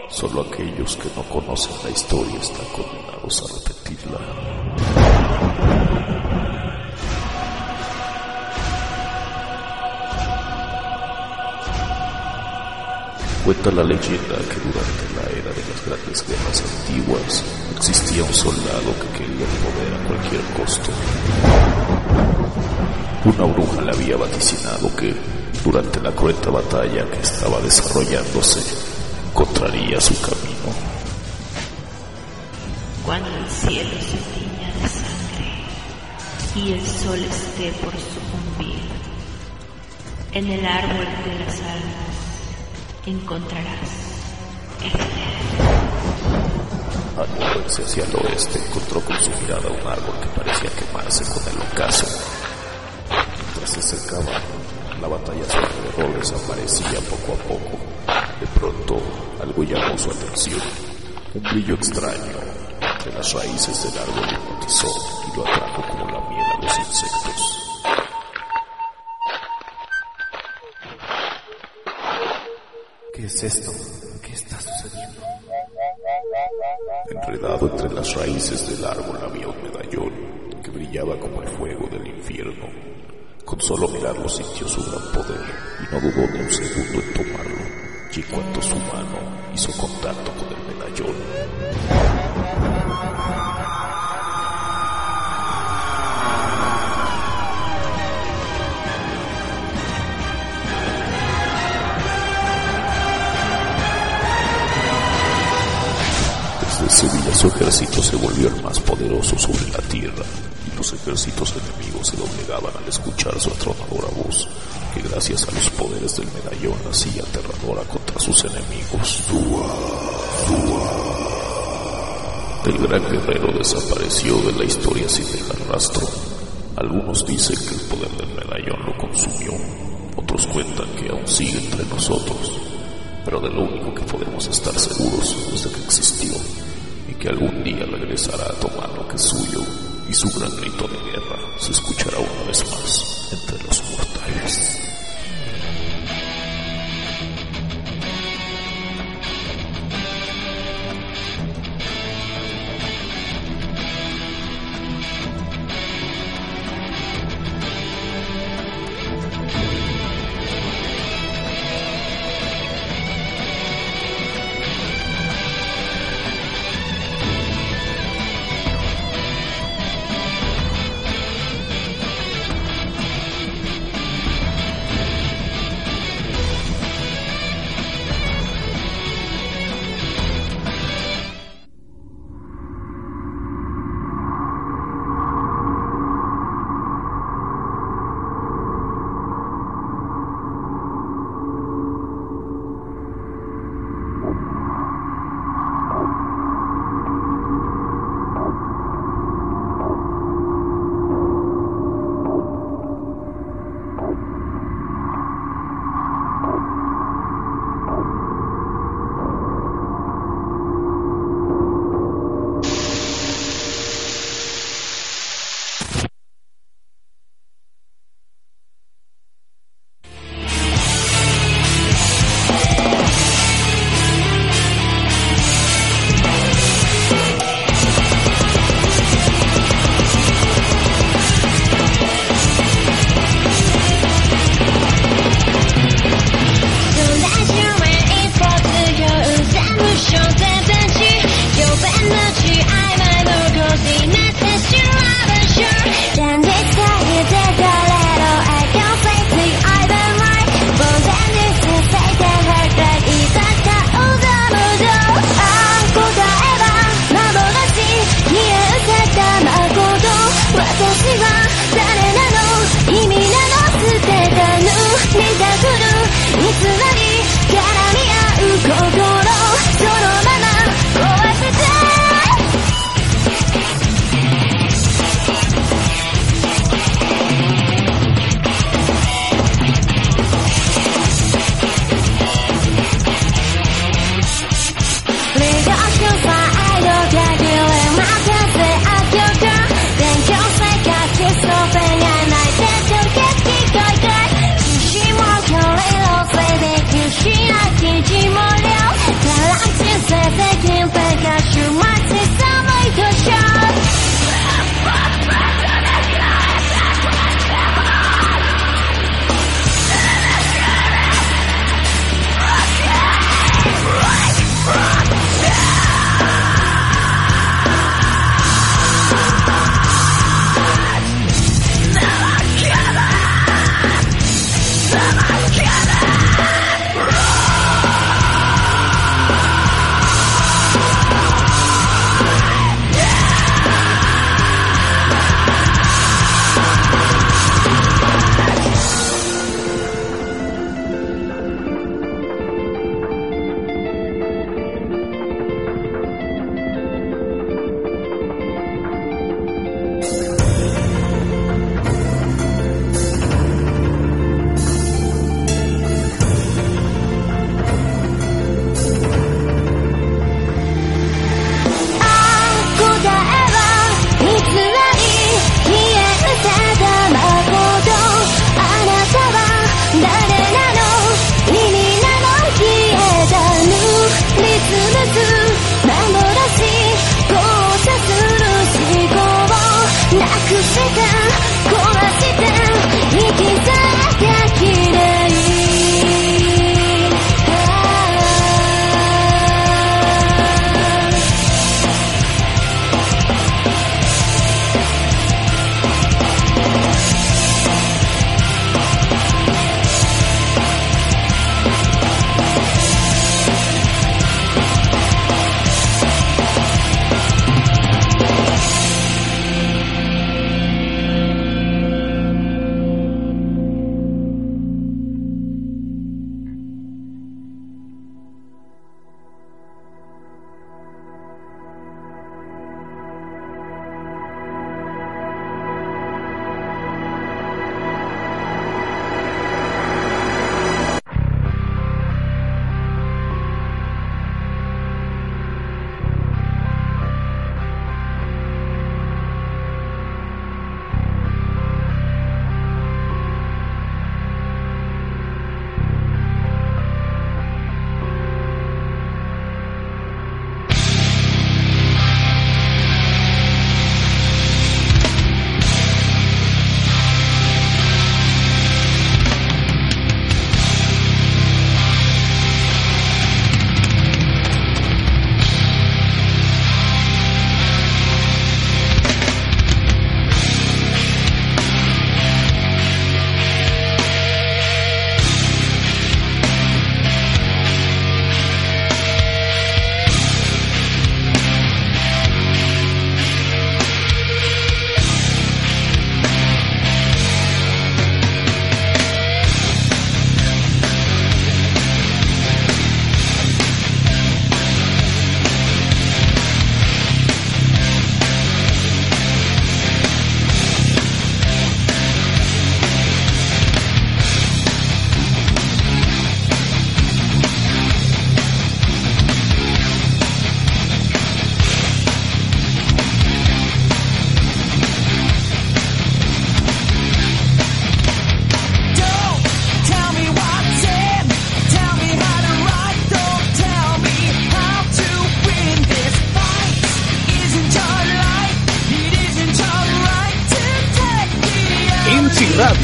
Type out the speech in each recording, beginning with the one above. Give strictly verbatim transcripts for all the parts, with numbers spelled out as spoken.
Solo aquellos que no conocen la historia están condenados a repetirla. Cuenta la leyenda que durante la era de las grandes guerras antiguas existía un soldado que quería el poder a cualquier costo. Una bruja le había vaticinado que durante la cruenta batalla que estaba desarrollándose encontraría su camino. Cuando el cielo se tiña de sangre y el sol esté por sucumbir, en el árbol de las almas encontrarás el cielo. Al moverse hacia el oeste, encontró con su mirada un árbol que parecía quemarse con el ocaso. Mientras se acercaba, la batalla a su alrededor desaparecía poco a poco. De pronto, algo llamó su atención. Un brillo extraño entre las raíces del árbol lo hipnotizó y lo atrajo como la miel a los insectos. ¿Qué es esto? ¿Qué está sucediendo? Enredado entre las raíces del árbol había un medallón que brillaba como el fuego del infierno. Con solo mirarlo sintió su gran poder y no dudó ni un segundo en tomarlo. Y en cuanto su mano hizo contacto con el medallón, desde ese día su ejército se volvió el más poderoso sobre la tierra, y los ejércitos enemigos se doblegaban al escuchar su atronadora voz, que gracias a los poderes del medallón hacía aterradora contra sus enemigos. El gran guerrero desapareció de la historia sin dejar rastro. Algunos dicen que el poder del medallón lo consumió, otros cuentan que aún sigue entre nosotros, pero de lo único que podemos estar seguros es de que existió y que algún día regresará a tomar lo que es suyo, y su gran grito de guerra se escuchará una vez más entre los mortales.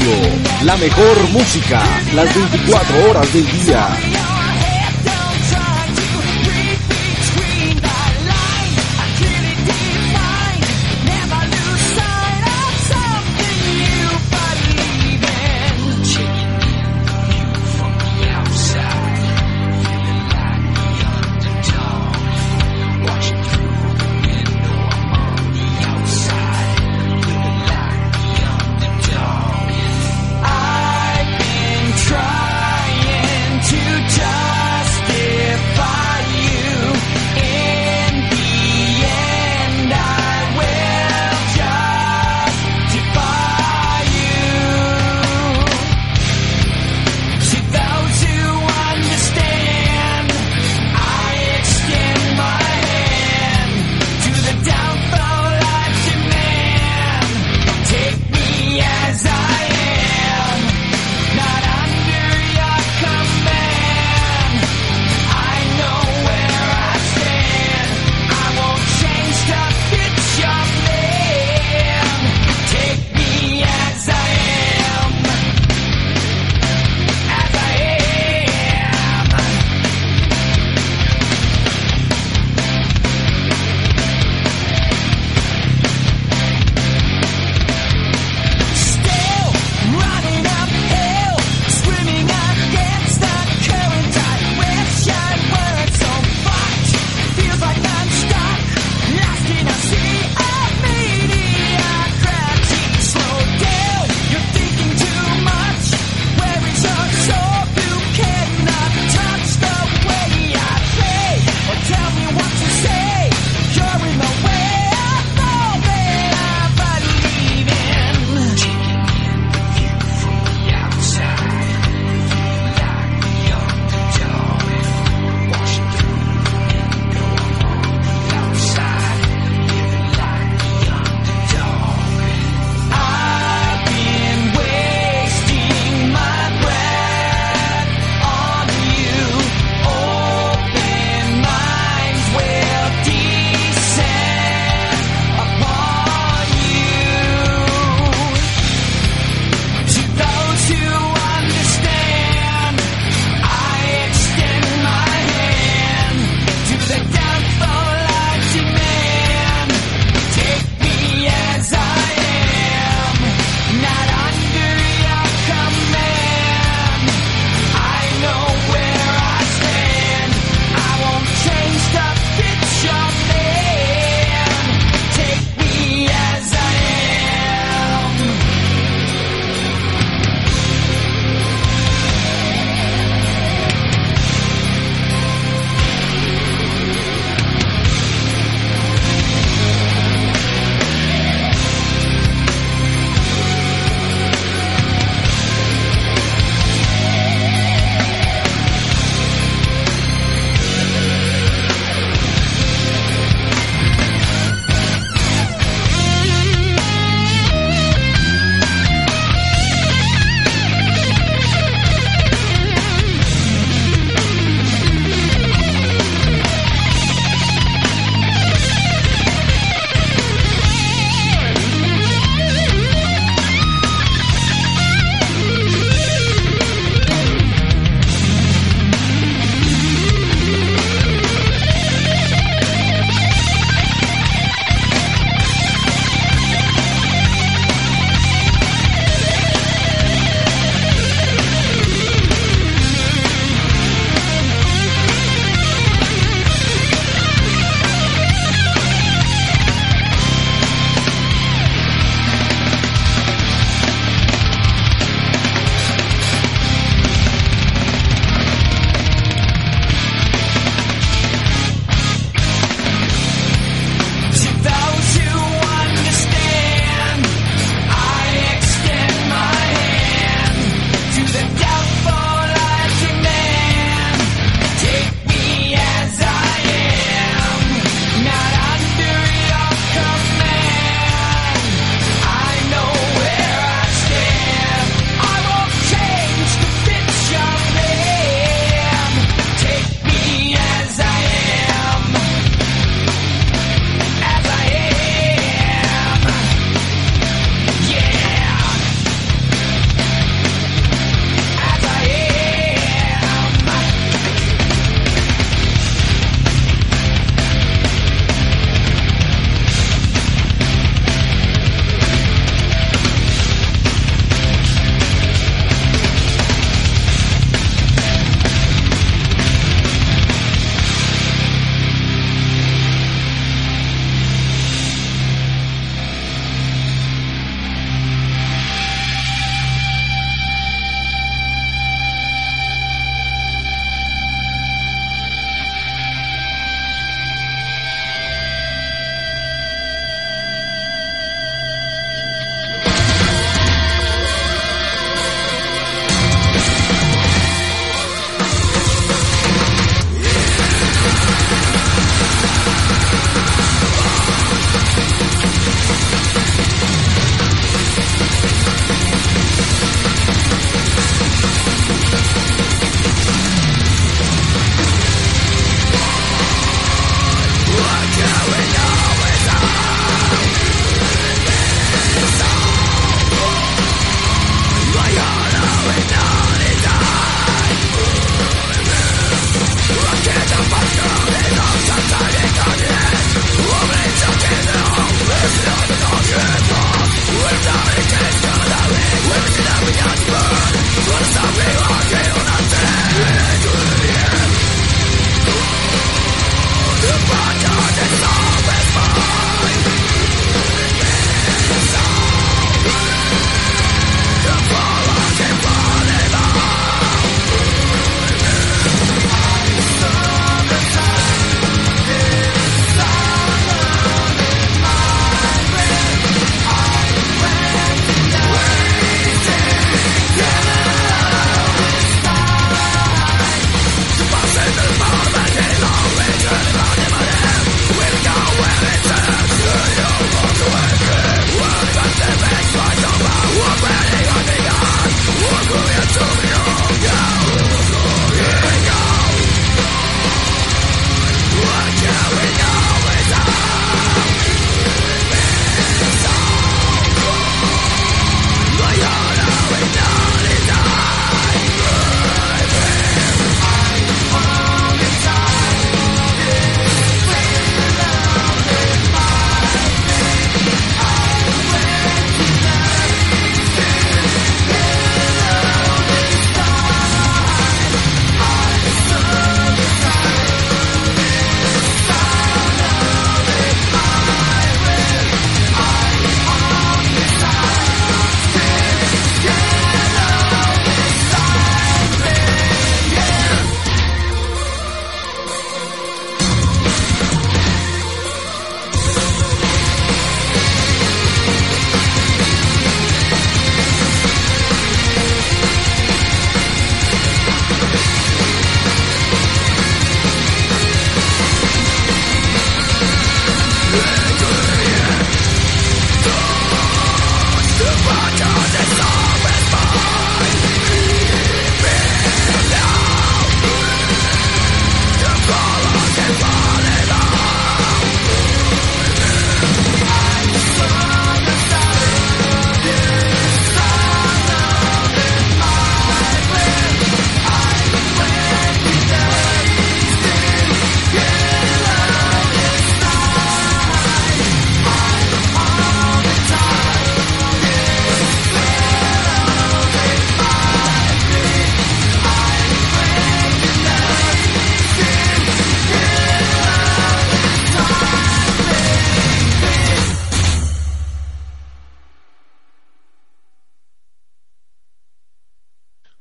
Radio, la mejor música, las veinticuatro horas del día. To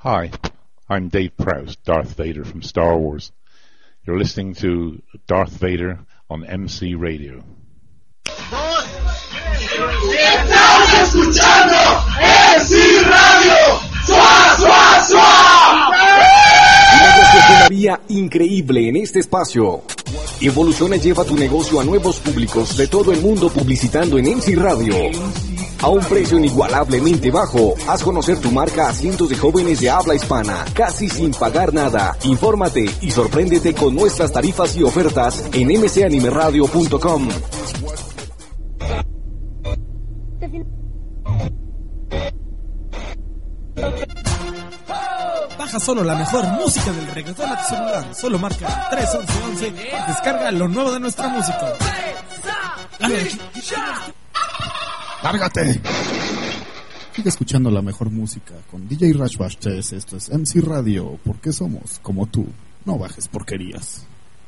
Hi, I'm Dave Prowse, Darth Vader from Star Wars. You're listening to Darth Vader on M C Radio. ¡Estás escuchando M C Radio! ¡Suá, suá, suá! Un negocio todavía increíble en este espacio. Evoluciona y lleva tu negocio a nuevos públicos de todo el mundo publicitando en M C Radio. A un precio inigualablemente bajo, haz conocer tu marca a cientos de jóvenes de habla hispana, casi sin pagar nada. Infórmate y sorpréndete con nuestras tarifas y ofertas en m c anime radio punto com. Baja solo la mejor música del reggaetón a tu celular. Solo marca tres once once y descarga lo nuevo de nuestra música. ¡Lárgate! Sigue escuchando la mejor música con D J Rashbash tres. Esto es M C Radio, porque somos como tú. No bajes porquerías.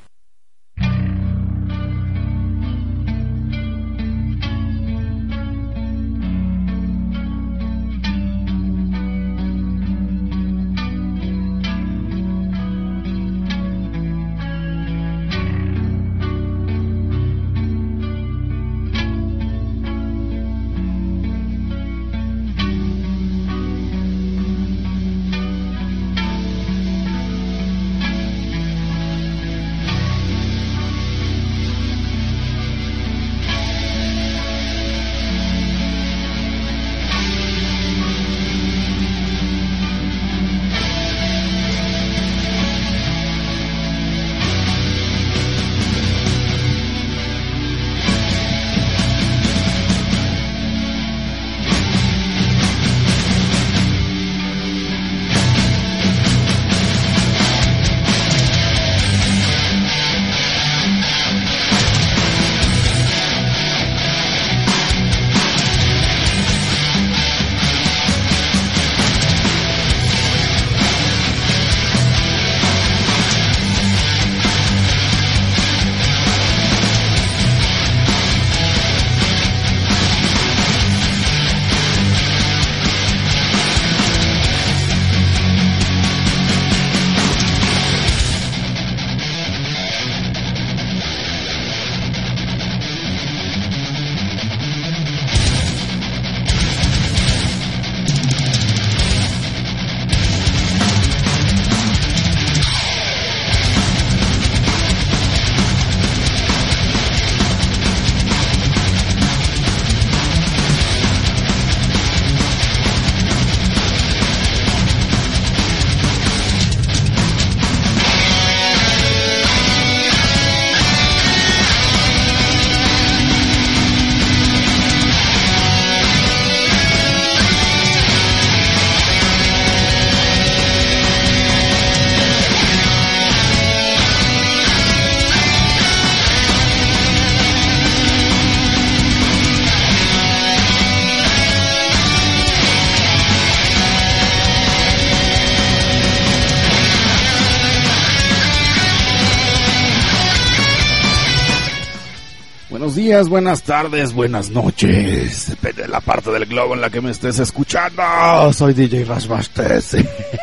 Buenos días, buenas tardes, buenas noches. Depende de la parte del globo en la que me estés escuchando. Soy D J Rashbastes.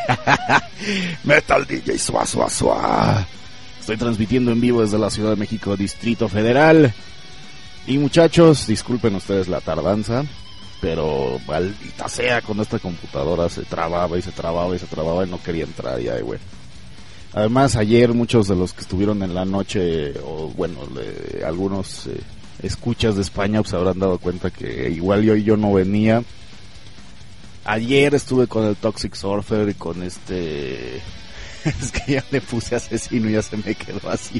Metal D J Suá Suá Suá. Estoy transmitiendo en vivo desde la Ciudad de México, Distrito Federal. Y muchachos, disculpen ustedes la tardanza, pero maldita sea, con esta computadora se trababa y se trababa y se trababa y no quería entrar ya, güey. Además, ayer muchos de los que estuvieron en la noche, o bueno, le, algunos eh, escuchas de España, pues habrán dado cuenta que igual yo, yo no venía. Ayer estuve con el Toxic Surfer y con este... es que ya le puse asesino y ya se me quedó así.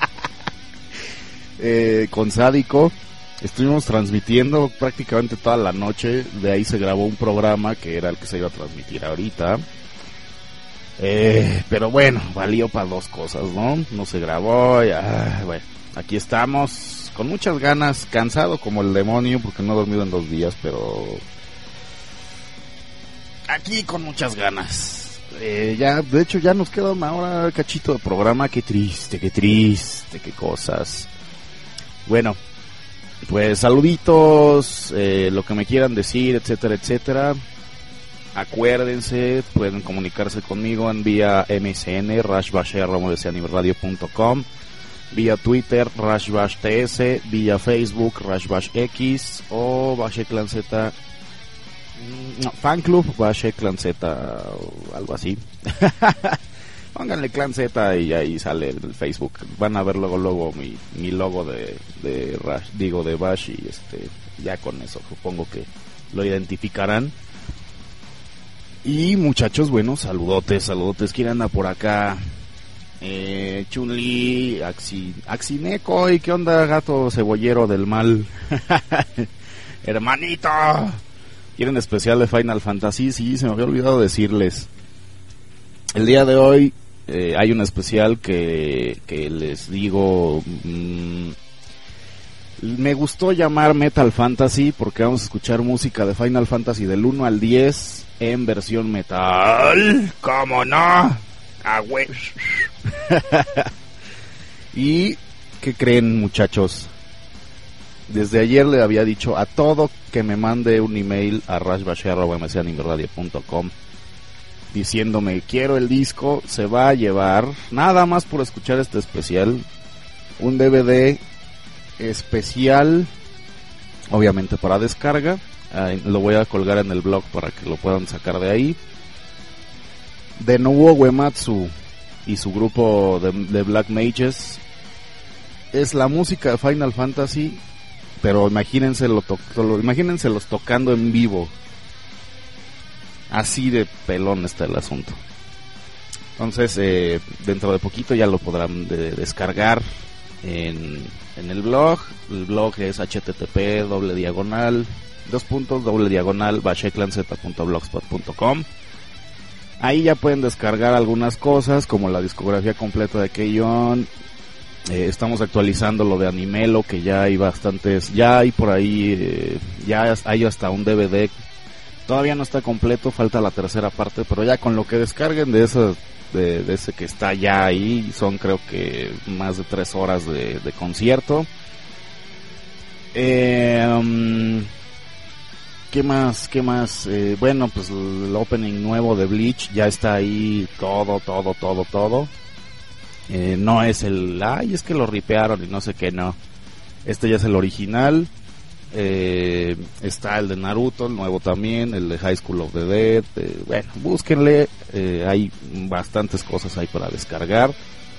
eh, con Sádico. Estuvimos transmitiendo prácticamente toda la noche. De ahí se grabó un programa que era el que se iba a transmitir ahorita. Eh, pero bueno, valió para dos cosas, ¿no? No se grabó, ya, bueno, aquí estamos, con muchas ganas, cansado como el demonio, porque no he dormido en dos días, pero aquí con muchas ganas. Eh, ya, de hecho, ya nos queda una hora cachito de programa, qué triste, qué triste, qué cosas. Bueno, pues saluditos, eh, lo que me quieran decir, etcétera, etcétera. Acuérdense, pueden comunicarse conmigo en vía M S N, rashbash arroba deseanimeradio punto com, vía Twitter, rashbashts, vía Facebook, rashbashx o basheclanz, no, fanclub basheclanz o algo así. Pónganle Clan Z y ahí sale el Facebook. Van a ver luego luego mi, mi logo de, de Rash, digo de Bash, y este ya con eso supongo que lo identificarán. Y muchachos, bueno, saludotes, saludotes. ¿Quién anda por acá? Eh, Chun-Li, Axi, Axineco, ¿y qué onda, gato cebollero del mal? Hermanito. ¿Quieren especial de Final Fantasy? Sí, se me había olvidado decirles. El día de hoy eh, hay un especial que, que les digo, mmm, me gustó llamar Metal Fantasy porque vamos a escuchar música de Final Fantasy del uno al diez en versión metal. ¿Cómo no? Ah, güey. ¿Y qué creen, muchachos? Desde ayer le había dicho a todo que me mande un email a rashbash arroba deseanimeradio punto com diciéndome quiero el disco. Se va a llevar, nada más por escuchar este especial, un D V D especial, obviamente para descarga. Eh, lo voy a colgar en el blog para que lo puedan sacar de ahí, de Nobuo Uematsu y su grupo de, de Black Mages. Es la música de Final Fantasy, pero imagínense lo to- lo, imagínense los tocando en vivo. Así de pelón está el asunto. Entonces, eh, dentro de poquito ya lo podrán de, descargar en, en el blog. El blog es http doble diagonal dos puntos doble diagonal basheclanz punto blogspot punto com. Ahí ya pueden descargar algunas cosas como la discografía completa de Keion. Eh, estamos actualizando lo de Animelo, que ya hay bastantes, ya hay por ahí, eh, ya hay hasta un D V D. Todavía no está completo, falta la tercera parte, pero ya con lo que descarguen de ese, de, de ese que está ya ahí, son creo que más de tres horas de, de concierto. Eh, um, ¿Qué más? ¿Qué más? Eh, bueno, pues el opening nuevo de Bleach ya está ahí, todo, todo, todo, todo. Eh, no es el, ay, es que lo ripearon y no sé qué, no. Este ya es el original. Eh, está el de Naruto, el nuevo también, el de High School of the Dead. Eh, bueno, búsquenle, eh, hay bastantes cosas ahí para descargar.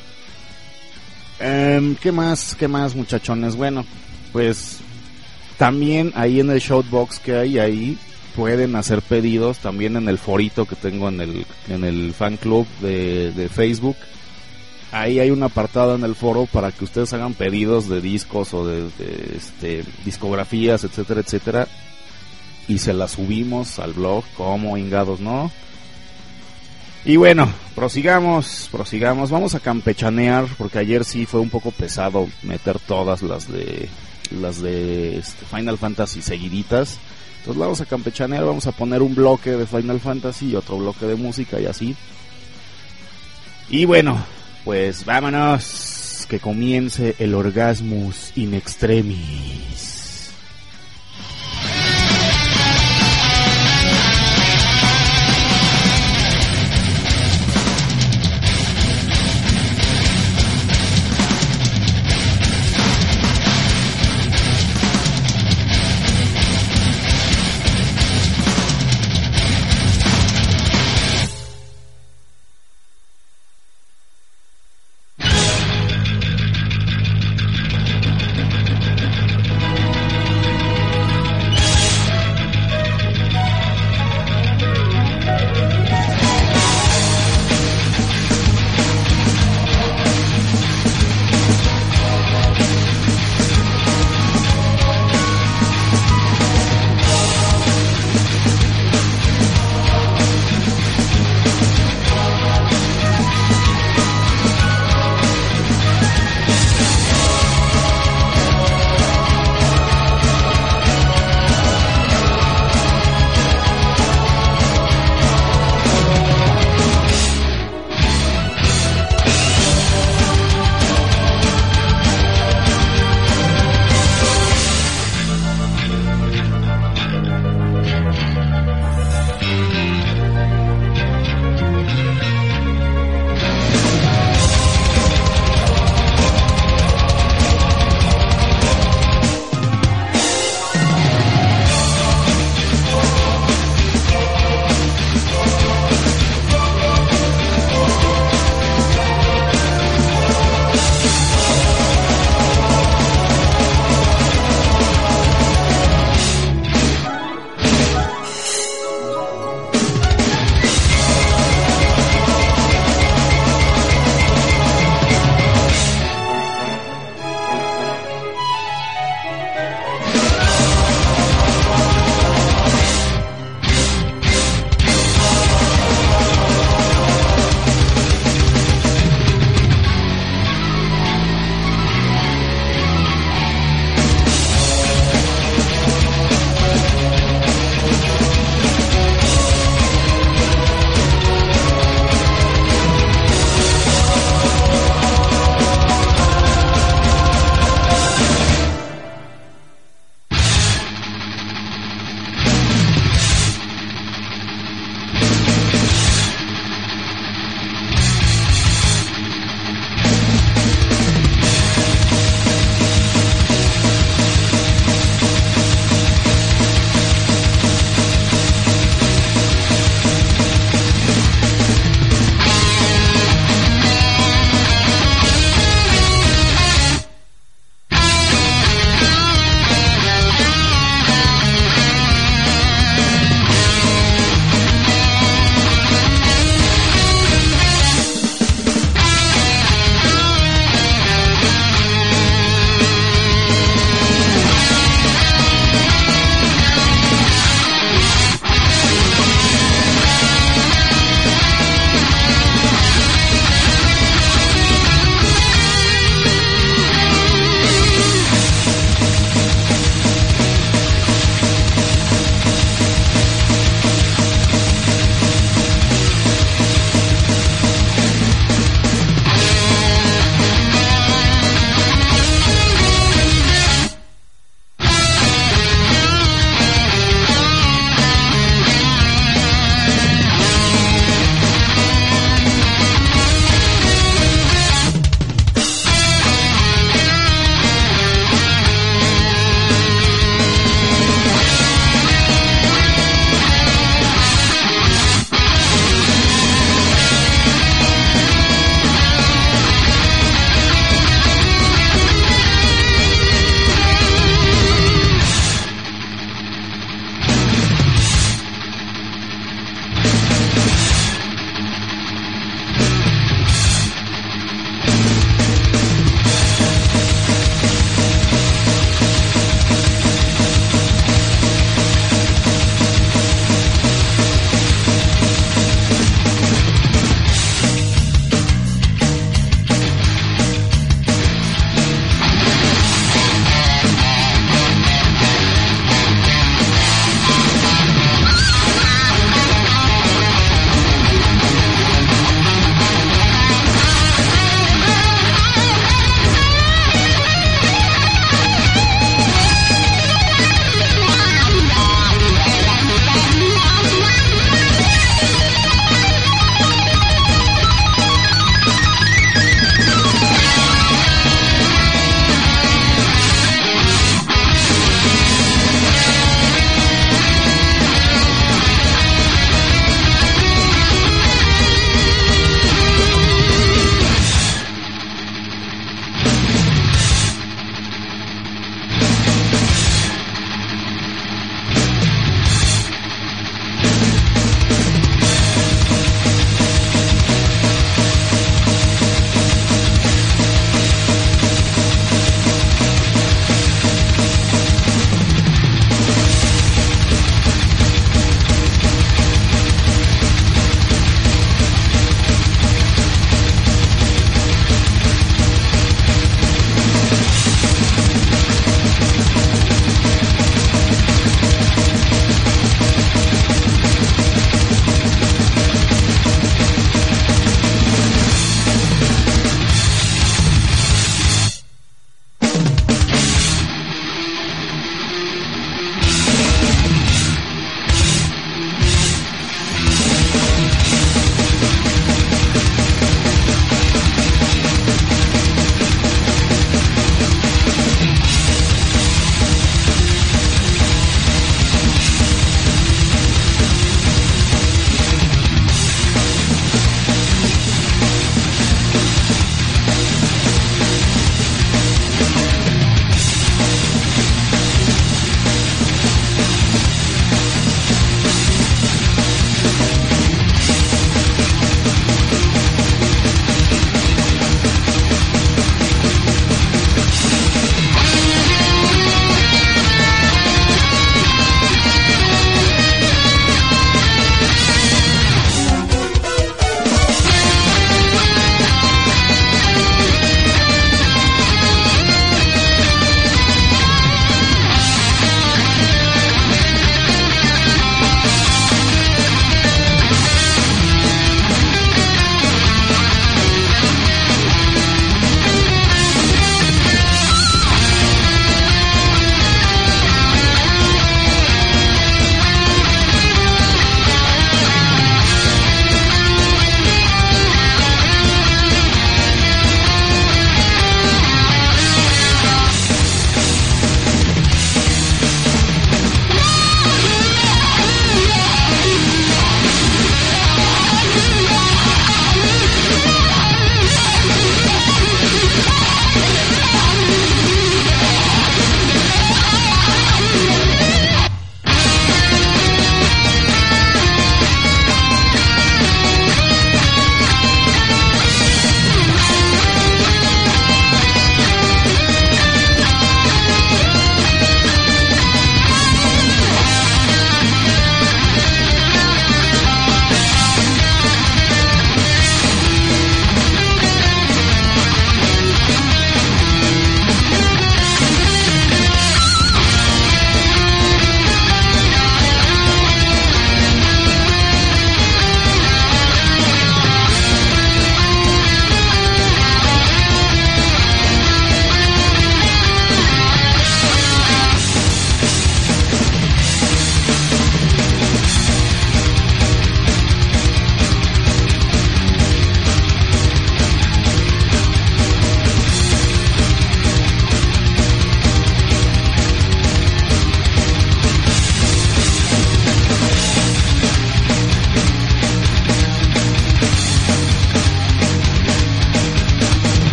Eh, ¿Qué más? ¿Qué más, muchachones? Bueno, pues también ahí en el Shoutbox que hay ahí pueden hacer pedidos, también en el forito que tengo en el en el fan club de, de Facebook. Ahí hay un apartado en el foro para que ustedes hagan pedidos de discos o de, de este, discografías, etcétera, etcétera, y se las subimos al blog, como hingados, ¿no? Y bueno, prosigamos, prosigamos, vamos a campechanear, porque ayer sí fue un poco pesado meter todas las de las de este, Final Fantasy seguiditas. Entonces vamos a campechanear, vamos a poner un bloque de Final Fantasy y otro bloque de música y así. Y bueno, pues vámonos, que comience el Orgasmus in Extremis.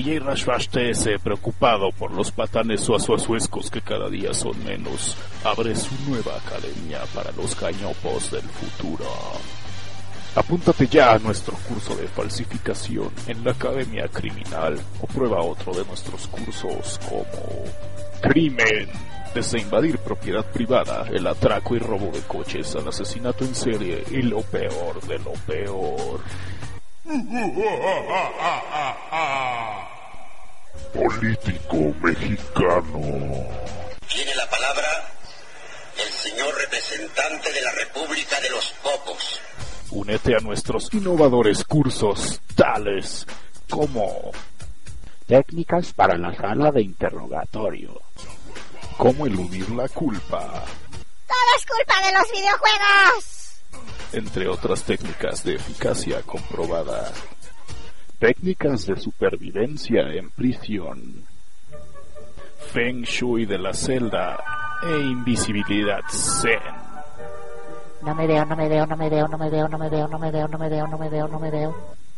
D J Rashbash T S, preocupado por los patanes suazuazuescos que cada día son menos, abre su nueva academia para los gañopos del futuro. Apúntate ya a nuestro curso de falsificación en la Academia Criminal o prueba otro de nuestros cursos como Crimen, desde invadir propiedad privada, el atraco y robo de coches al asesinato en serie y lo peor de lo peor. Político mexicano. Tiene la palabra el señor representante de la República de los Popos. Únete a nuestros innovadores cursos, tales como técnicas para la sala de interrogatorio, cómo eludir la culpa, todo es culpa de los videojuegos, entre otras técnicas de eficacia comprobada, técnicas de supervivencia en prisión, Feng Shui de la celda e invisibilidad Zen. No me veo, no me veo, no me veo, no me veo, no me veo, no me veo, no me veo, no me veo, no me veo.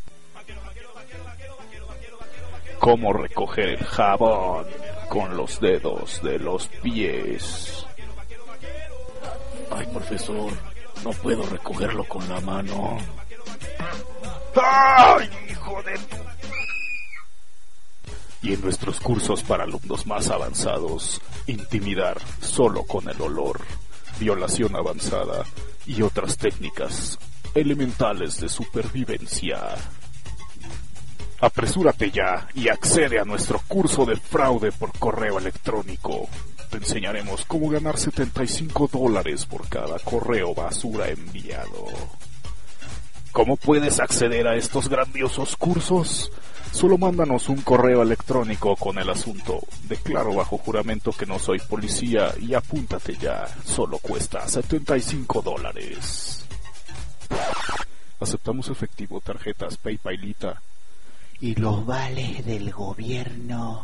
Cómo recoger el jabón con los dedos de los pies. Ay, profesor, no puedo recogerlo con la mano. ¡Ay, hijo de tu! Y en nuestros cursos para alumnos más avanzados, intimidar solo con el olor, violación avanzada y otras técnicas elementales de supervivencia. Apresúrate ya y accede a nuestro curso de fraude por correo electrónico. Te enseñaremos cómo ganar setenta y cinco dólares por cada correo basura enviado. ¿Cómo puedes acceder a estos grandiosos cursos? Solo mándanos un correo electrónico con el asunto: declaro bajo juramento que no soy policía, y apúntate ya. Solo cuesta setenta y cinco dólares. Aceptamos efectivo, tarjetas, PayPalita y los vales del gobierno.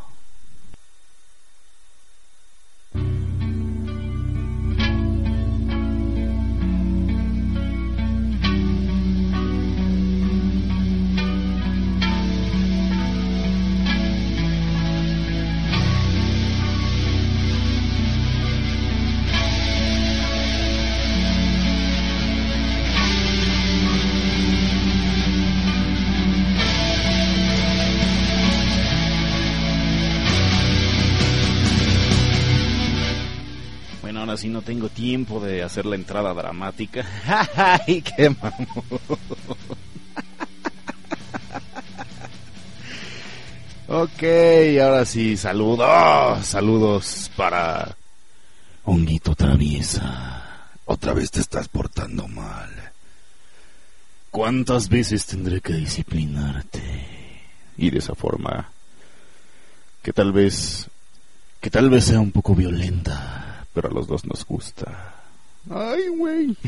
Si no tengo tiempo de hacer la entrada dramática. ¡Ay, qué mamón! Ok, ahora sí, saludos, saludos para Honguito Traviesa. Otra vez te estás portando mal. ¿Cuántas veces tendré que disciplinarte? Y de esa forma que tal vez, que tal vez sea un poco violenta, pero a los dos nos gusta. Ay, güey.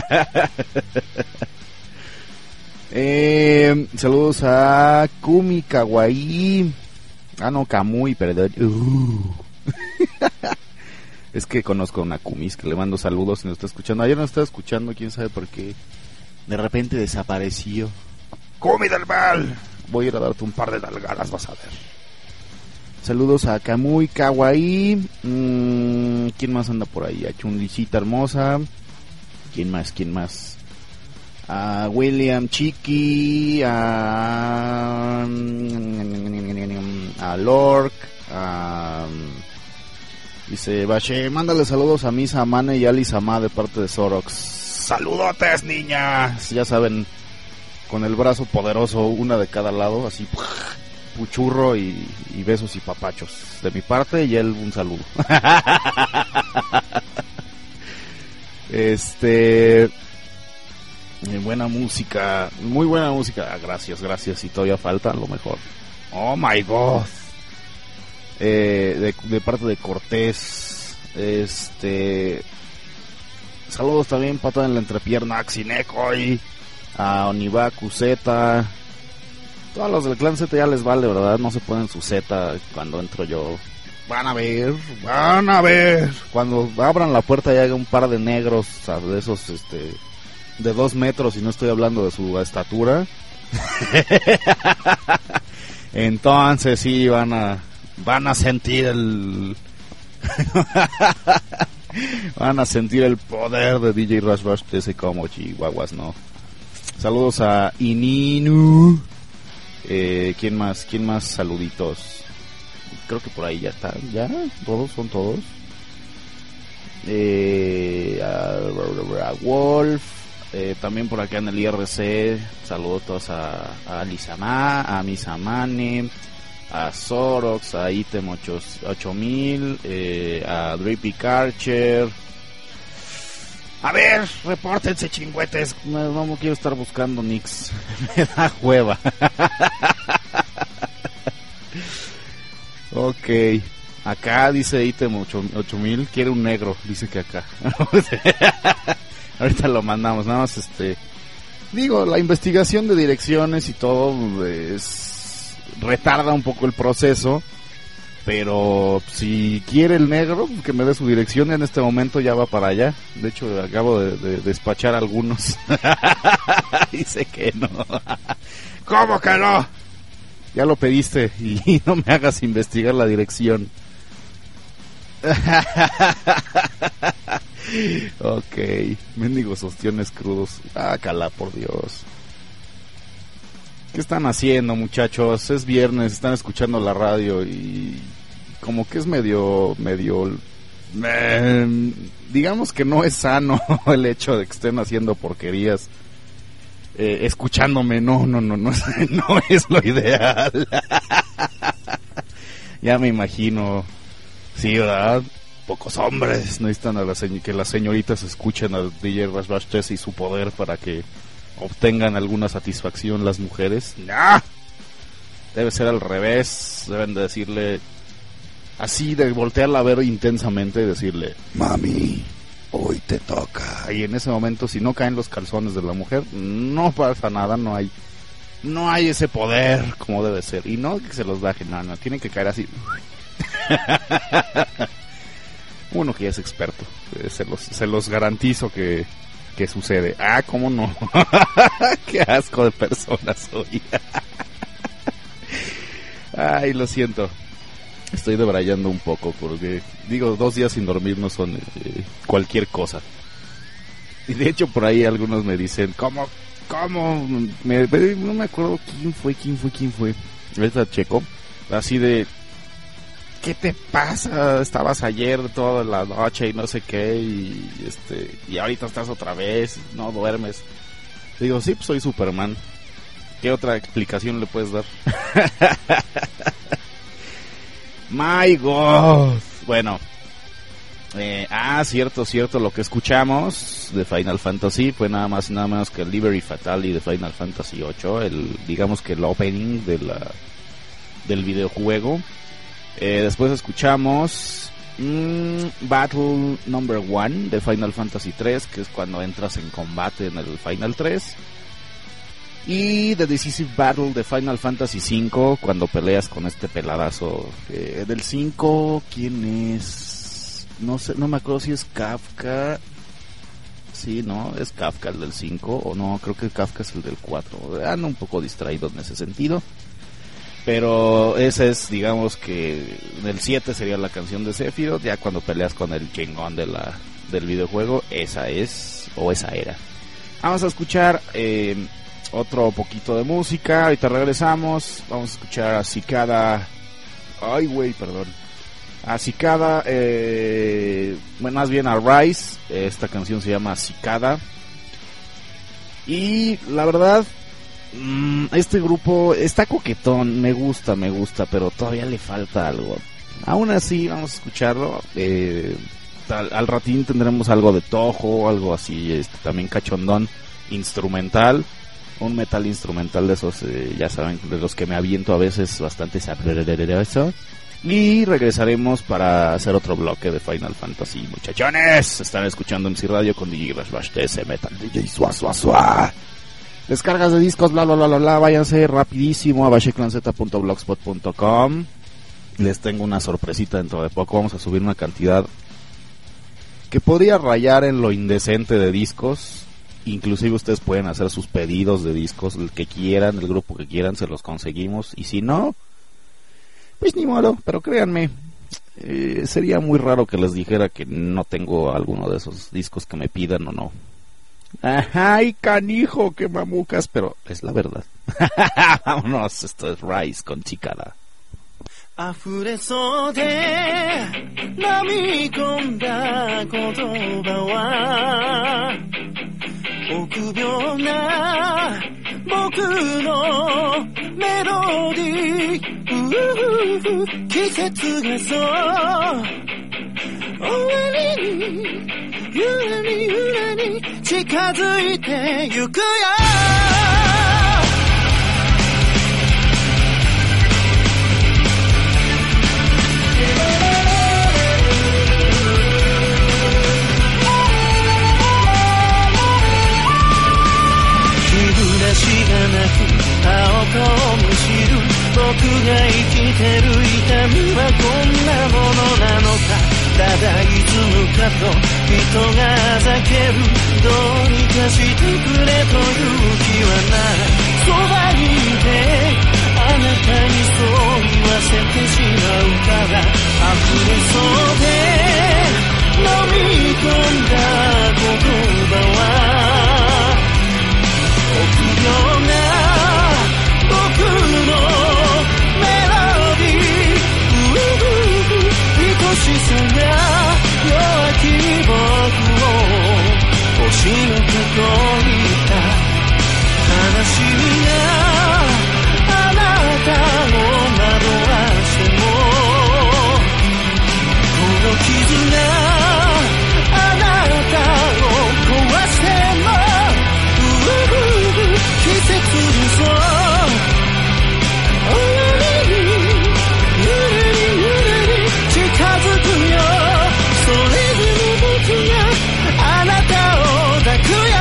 eh, saludos a Kumi Kawaii. Ah, no, Kamui, perdón. Uh. Es que conozco a una Kumis que le mando saludos y nos está escuchando. Ayer nos estaba escuchando, quién sabe por qué. De repente desapareció. Kumi del mal. Voy a ir a darte un par de nalgadas, vas a ver. Saludos a Kamui Kawaii. Mm, ¿Quién más anda por ahí? A Chunlicita hermosa. ¿Quién más? ¿Quién más? A William Chiqui. A, a Lork. A, dice Bache, mándale saludos a Misa Mane y Ali Sama de parte de Zorox. Saludotes, niñas. Ya saben, con el brazo poderoso, una de cada lado, así. Puchurro y, y besos y papachos de mi parte, y él un saludo. Este eh, buena música, muy buena música. Gracias, gracias. Y todavía falta, a lo mejor. Oh my god. Eh, de, de parte de Cortés. Este saludos también, pata en la entrepierna, Xineco y a Onibaku Z. Todos los del clan Z ya les vale, ¿verdad? No se ponen su Z cuando entro yo. Van a ver, van a ver. Cuando abran la puerta y haya un par de negros, o sea, de esos, este, de dos metros, y no estoy hablando de su estatura. Entonces sí van a van a sentir el van a sentir el poder de D J Rush Rush, ese como chihuahuas, ¿no? Saludos a Ininu. Eh, ¿Quién más? ¿Quién más? Saluditos. Creo que por ahí ya está. ¿Ya? ¿Todos? ¿Son todos? Eh, a, a Wolf. Eh, también por acá en el I R C. Saludos a, a Alisama, a Misamane, a Zorox, a Item ocho mil, eh, a Drippy Karcher. A ver, repórtense, chingüetes. No, no quiero estar buscando nicks. Me da hueva. Ok. Acá dice Item ocho mil. Quiere un negro. Dice que acá. Ahorita lo mandamos. Nada más este. Digo, la investigación de direcciones y todo es, retarda un poco el proceso. Pero si quiere el negro, que me dé su dirección. En este momento ya va para allá. De hecho, acabo de, de despachar algunos. Dice que no. ¿Cómo que no? Ya lo pediste y no me hagas investigar la dirección. Ok, mendigos ostiones crudos. Ah, cala, por Dios. ¿Qué están haciendo, muchachos? Es viernes, están escuchando la radio y como que es medio, medio, eh, digamos que no es sano el hecho de que estén haciendo porquerías, eh, escuchándome. No, no, no, no, no es lo ideal. Ya me imagino, sí, ¿verdad? Pocos hombres necesitan a la señ- que las señoritas escuchen al D J Rush Rush tres y su poder para que obtengan alguna satisfacción las mujeres. ¡No! Debe ser al revés. Deben de decirle así, de voltearla a ver intensamente y decirle: mami, hoy te toca. Y en ese momento, si no caen los calzones de la mujer, no pasa nada. No hay no hay ese poder como debe ser. Y no que se los bajen, no, no, tienen que caer así. Uno que ya es experto, eh, se los se los garantizo que que sucede. Ah, cómo no. Qué asco de personas soy. Ay, lo siento. Estoy debrayando un poco porque, digo, dos días sin dormir no son eh, cualquier cosa. Y de hecho por ahí algunos me dicen, ¿cómo? ¿Cómo? Me, no me acuerdo quién fue, quién fue, quién fue. Ahorita checo. Así de, ¿qué te pasa? Estabas ayer toda la noche y no sé qué, y este y ahorita estás otra vez, no duermes. Digo, sí, pues soy Superman. ¿Qué otra explicación le puedes dar? My God. Bueno, eh, ah, cierto, cierto, lo que escuchamos de Final Fantasy fue nada más y nada menos que el Liberty Fatale de Final Fantasy ocho, el, digamos que el opening de la, del videojuego. Eh, después escuchamos mmm, Battle Number One de Final Fantasy tres, que es cuando entras en combate en el Final tres. Y The Decisive Battle de Final Fantasy cinco, cuando peleas con este peladazo. Eh, del cinco, ¿quién es? No sé, no me acuerdo si es Kafka. Sí, no, es Kafka el del cinco, o no, creo que Kafka es el del cuatro. Ando un poco distraído en ese sentido. Pero ese es, digamos que del siete sería la canción de Sephiroth, ya cuando peleas con el chingón de la, del videojuego, esa es, o esa era. Vamos a escuchar eh, otro poquito de música, ahorita regresamos, vamos a escuchar a Cicada, ay güey, perdón, a Cicada, eh, bueno, más bien a Rise, esta canción se llama Cicada, y la verdad, este grupo está coquetón, me gusta, me gusta, pero todavía le falta algo. Aún así, vamos a escucharlo. Eh, al, al ratín tendremos algo de Toho, algo así, este, también cachondón, instrumental, un metal instrumental de esos, eh, ya saben, de los que me aviento a veces bastante sabroso. Y regresaremos para hacer otro bloque de Final Fantasy, muchachones. Están escuchando M C Radio con D J Rush Rush T S Metal D J Sua Sua Sua. Descargas de discos, bla bla bla bla bla, váyanse rapidísimo a basheclanzeta punto blogspot punto com. Les tengo una sorpresita dentro de poco, vamos a subir una cantidad que podría rayar en lo indecente de discos inclusive ustedes pueden hacer sus pedidos de discos, el que quieran, el grupo que quieran, se los conseguimos. Y si no, pues ni modo, pero créanme, eh, sería muy raro que les dijera que no tengo alguno de esos discos que me pidan o no. Ay, canijo, qué mamucas, pero es la verdad. Vámonos, esto es Rise con Chicada. 溢れそうで飲み込んだ言葉は臆病な僕のメロディー季節がそう終わりにゆらにゆらに近づいてゆくよしがなく青とむしる僕が生きてる痛みはこんなものなのかただ歪むかと人があざけるどうにかしてくれという気はないそばにいてあなたにそう言わせてしまうから溢れそうで飲み込んだ言葉は臆病な僕のメロディー愛しさが弱き僕を押しのけといた悲しみがあなたを惑わしてもこの傷があなたを壊しても季節にそう終わりにゆらりゆらり近づくよそれでも僕があなたを抱くよ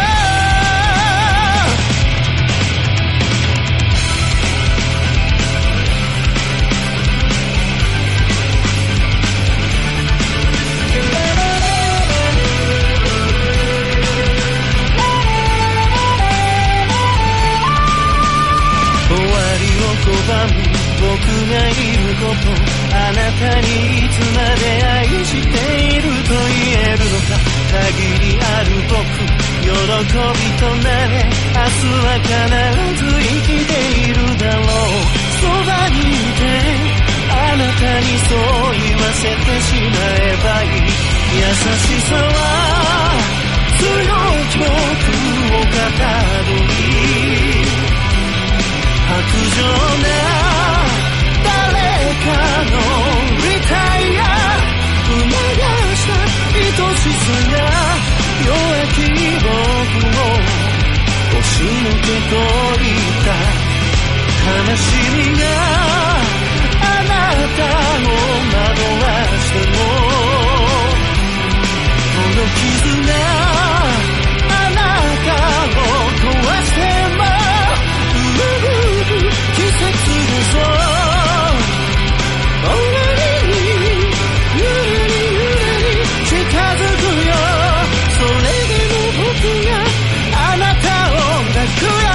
拒む僕がいることあなたにいつまで愛していると言えるのか限りある僕喜びとなれ明日は必ず生きているだろうそばにいてあなたにそう言わせてしまえばいい優しさは強い僕をかたどり白状な誰かのリタイア促した愛しさが弱き僕を押しのけといた悲しみがあなたを惑わしてもこの傷があなたを壊しても季節がそう終わりにゆらりゆらり近づくよそれでも僕があなたを抱くよ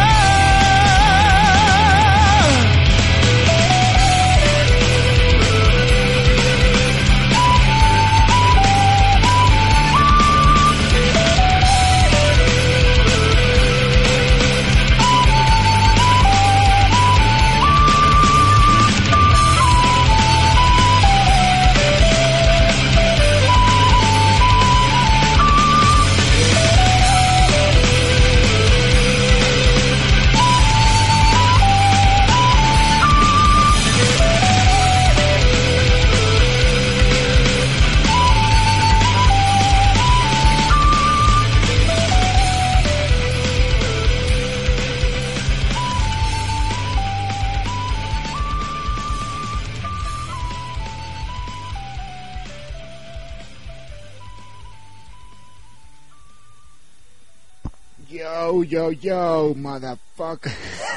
Yo, yo, yo, motherfucker.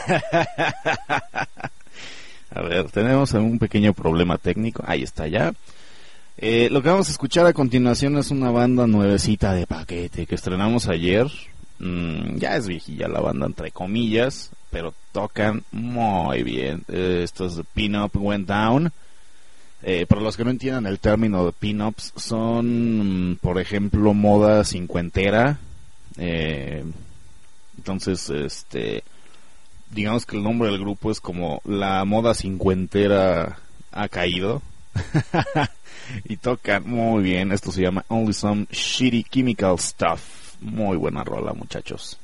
A ver, tenemos un pequeño problema técnico. Ahí está ya. Eh, lo que vamos a escuchar a continuación es una banda nuevecita de paquete que estrenamos ayer. Mm, ya es viejilla la banda, entre comillas, pero tocan muy bien. Eh, esto es The Pin-Up Went Down. Eh, para los que no entiendan el término de pin-ups, son, por ejemplo, moda cincuentera. Eh, entonces, este, digamos que el nombre del grupo es como la moda cincuentera ha caído. Y tocan muy bien. Esto se llama Only Some Shitty Chemical Stuff. Muy buena rola, muchachos.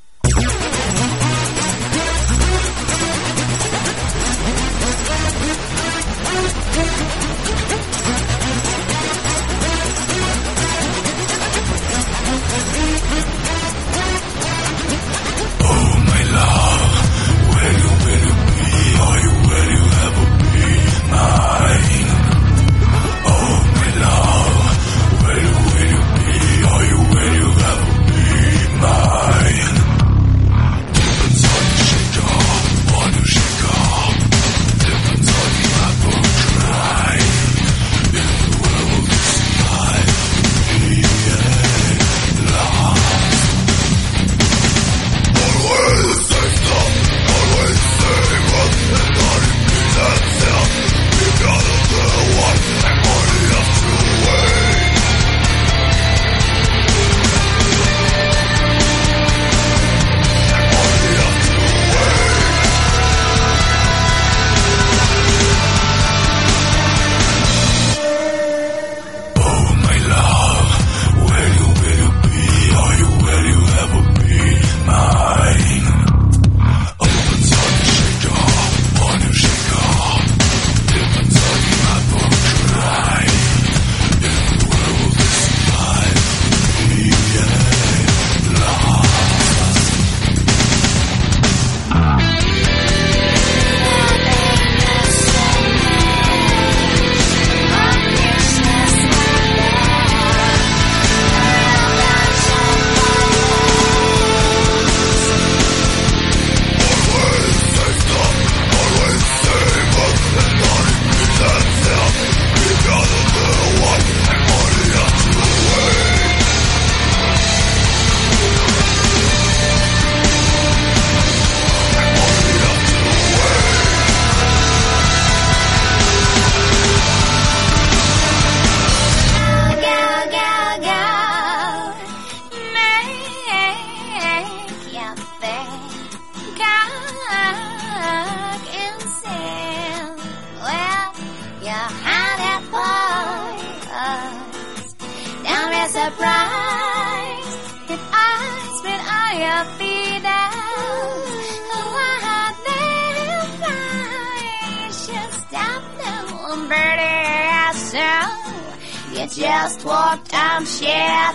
Just walk down shit.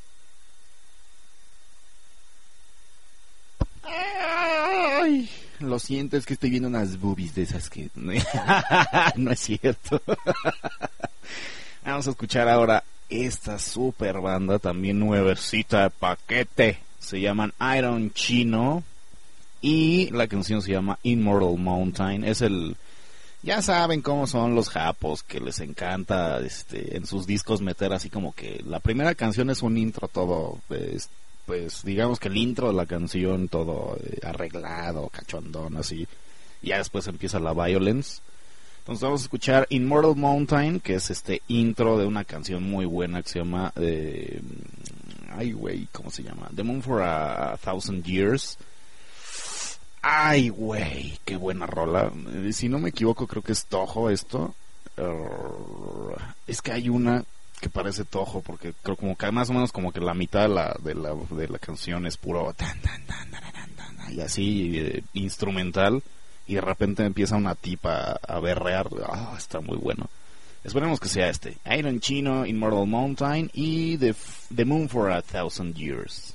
Ay, lo siento, es que estoy viendo unas boobies de esas que no es cierto. Vamos a escuchar ahora esta super banda, también nuevecita de paquete. Se llaman Iron Chino y la canción se llama Immortal Mountain. Es el... Ya saben cómo son los japos, que les encanta este en sus discos meter así como que la primera canción es un intro todo, pues, pues digamos que el intro de la canción todo eh, arreglado, cachondón, así. Y ya después empieza la violence. Entonces vamos a escuchar Immortal Mountain, que es este intro de una canción muy buena que se llama... Eh, ay, güey, ¿cómo se llama? The Moon for a Thousand Years. Ay, güey, qué buena rola. Si no me equivoco, creo que es Toho esto. Uh, es que hay una que parece Toho, porque creo como que más o menos como que la mitad de la de la, de la canción es puro tan, tan, tan, tan, tan, tan, y así eh, instrumental, y de repente empieza una tipa a, a berrear. Ah, oh, está muy bueno. Esperemos que sea este. Iron Chino, Immortal Mountain y The, The Moon for a Thousand Years.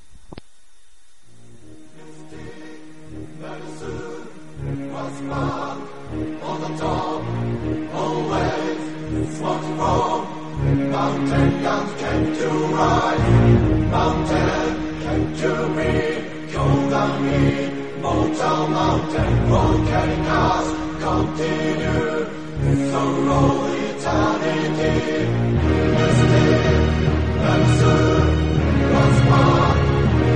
Was far on the top, always was from mountain guns came to rise, mountain came to me, Kyogami, Motown Mountain, volcanic cars continue, so roll eternity, misty, and soon was far on the top.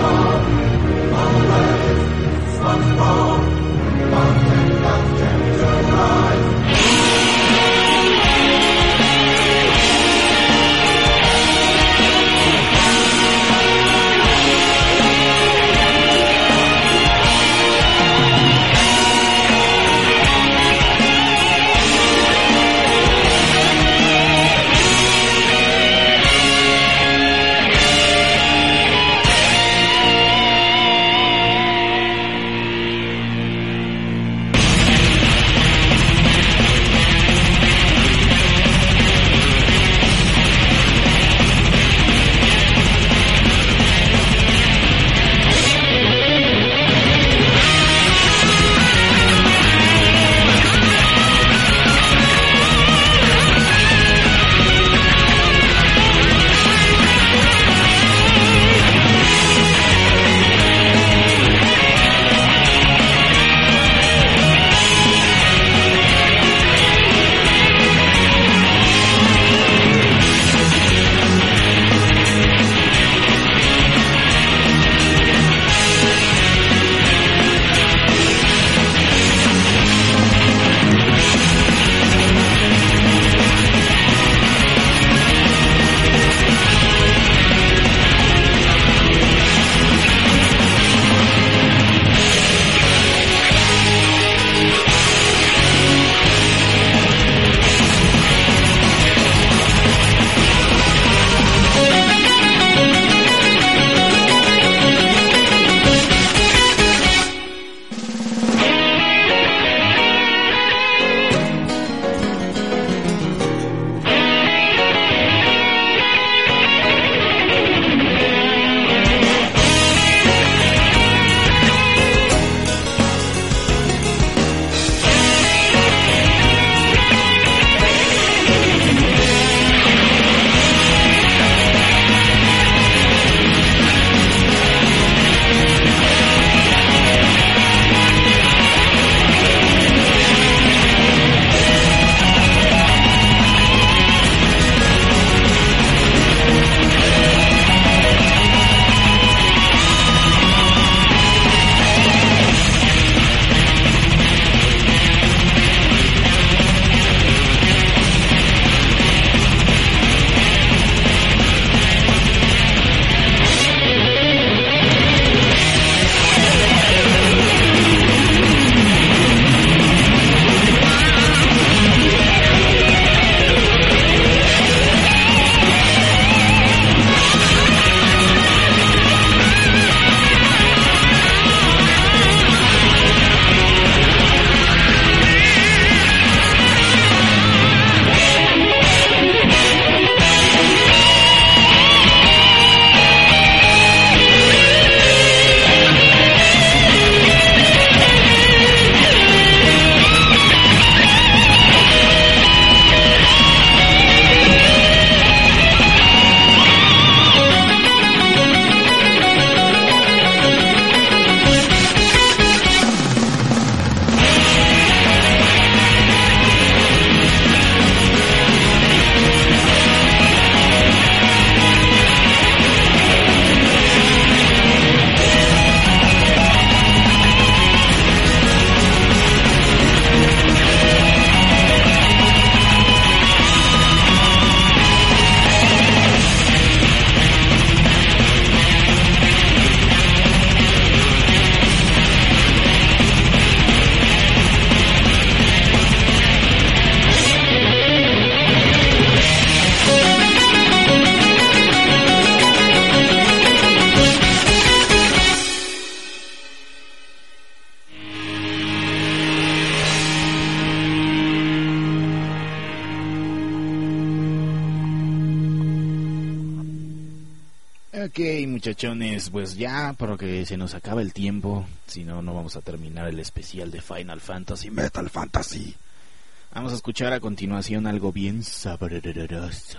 Ok, muchachones, pues ya, porque se nos acaba el tiempo, si no, no vamos a terminar el especial de Final Fantasy, Metal Fantasy. Vamos a escuchar a continuación algo bien sabroso.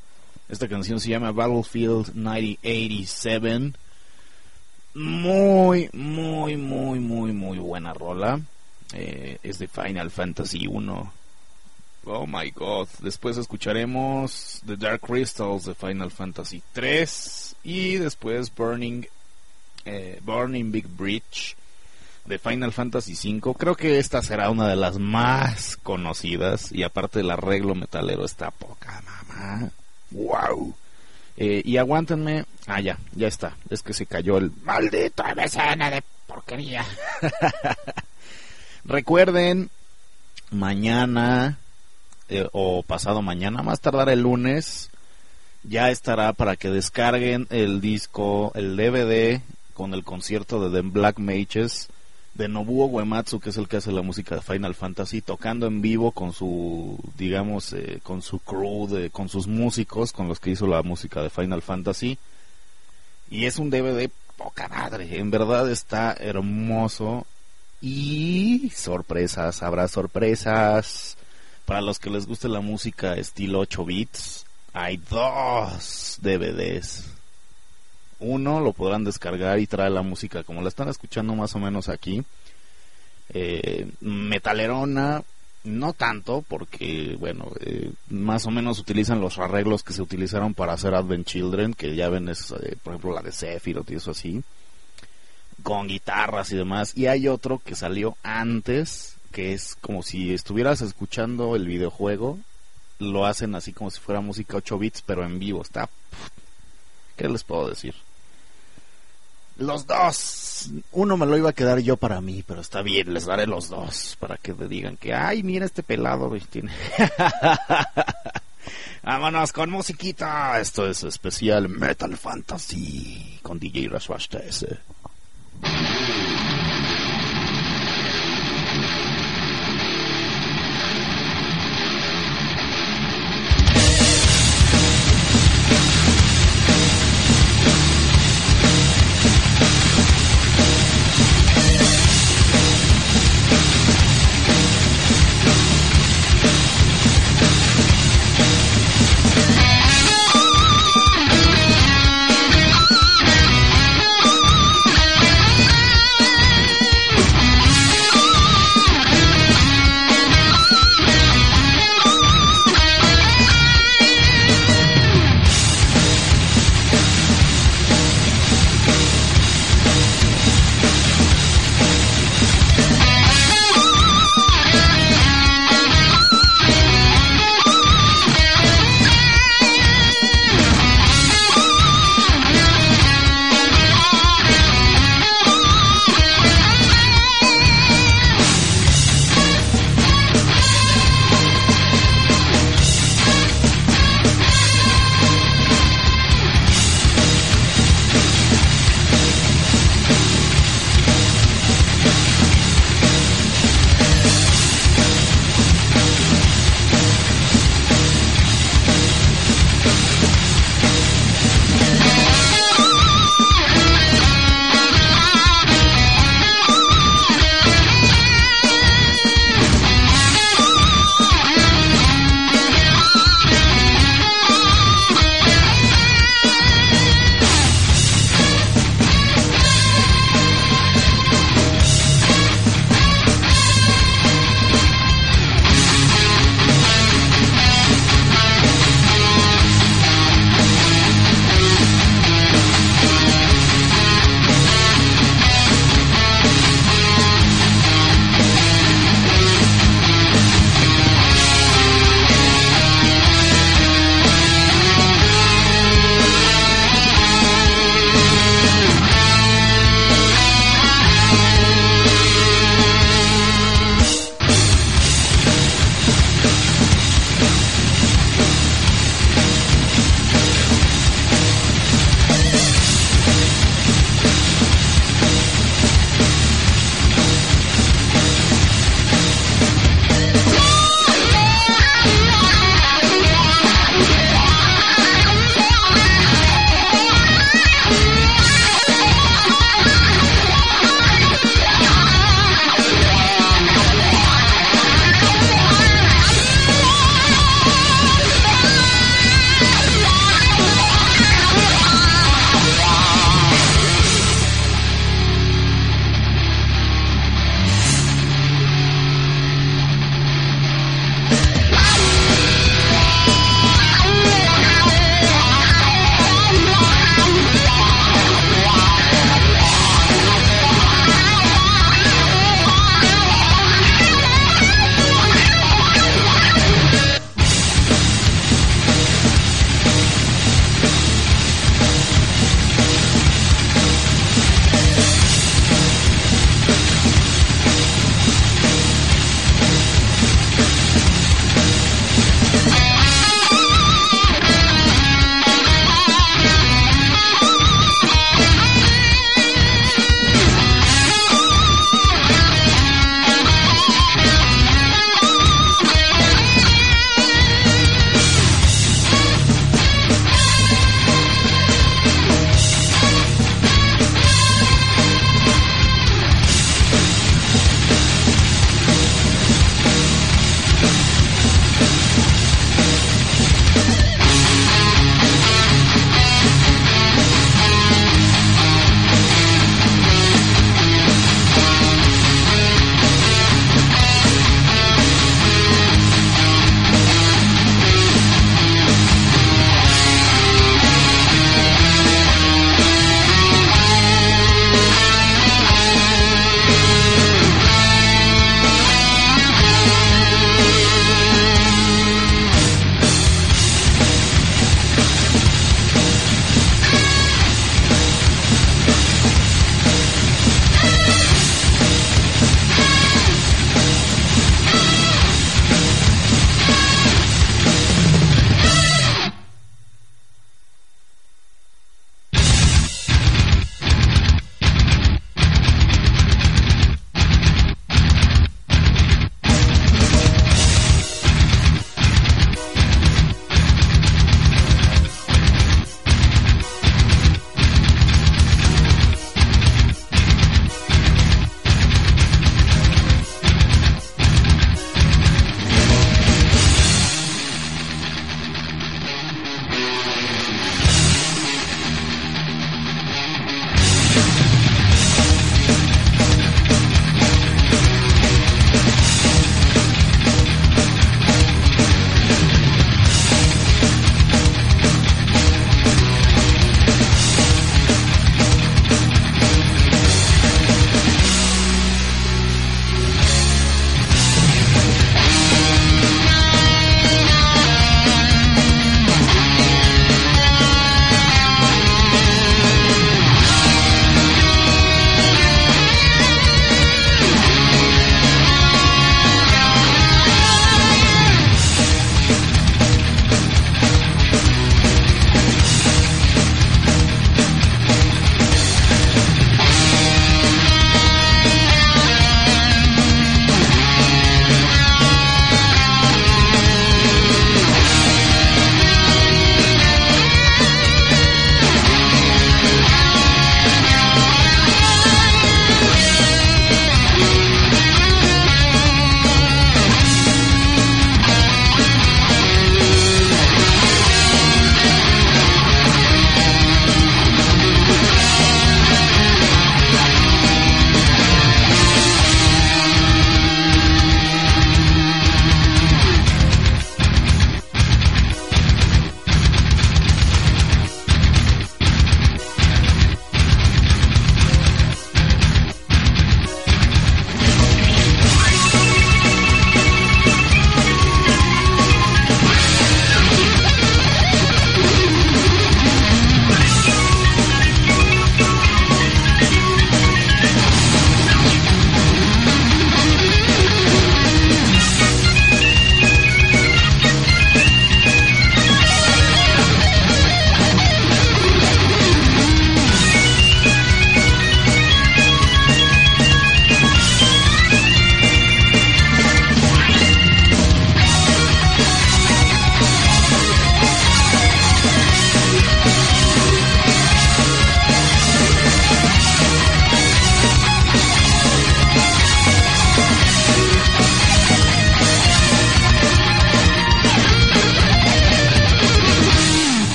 Esta canción se llama Battlefield mil novecientos ochenta y siete. Muy, muy, muy, muy, muy buena rola. Eh, es de Final Fantasy uno. Oh my god. Después escucharemos The Dark Crystals de Final Fantasy tres. Y después Burning eh, Burning Big Bridge de Final Fantasy cinco. Creo que esta será una de las más conocidas, y aparte el arreglo metalero está poca mamá. Wow. Eh, y aguántenme. Ah, ya, ya está. Es que se cayó el maldito M S N de porquería. Recuerden, mañana eh, o pasado mañana, más tardar el lunes, ya estará para que descarguen el disco, el D V D con el concierto de The Black Mages de Nobuo Uematsu, que es el que hace la música de Final Fantasy, tocando en vivo con su, digamos, eh, con su crew, de, con sus músicos, con los que hizo la música de Final Fantasy. Y es un D V D poca madre, en verdad está hermoso. Y sorpresas, habrá sorpresas. Para los que les guste la música estilo ocho bits, hay dos D V Ds. Uno lo podrán descargar y trae la música como la están escuchando más o menos aquí, eh, metalerona, no tanto, porque bueno, eh, más o menos utilizan los arreglos que se utilizaron para hacer Advent Children, que ya ven es, eh, por ejemplo, la de Sephiroth y eso así, con guitarras y demás. Y hay otro que salió antes, que es como si estuvieras escuchando el videojuego, lo hacen así como si fuera música ocho bits, pero en vivo. Está... ¿Qué les puedo decir? Los dos. Uno me lo iba a quedar yo para mí, pero está bien, les daré los dos para que me digan que, ay, mira este pelado, tiene. Vámonos con musiquita. Esto es especial Metal Fantasy con D J Rashbash T S. Thank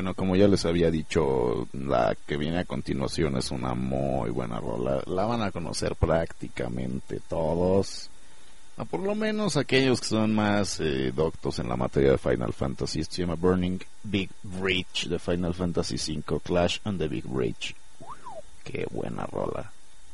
bueno, como ya les había dicho, la que viene a continuación es una muy buena rola. La van a conocer prácticamente todos, o por lo menos aquellos que son más eh, doctos en la materia de Final Fantasy. Esto se llama Burning Big Bridge de Final Fantasy cinco, Clash on the Big Bridge. Uf, qué buena rola.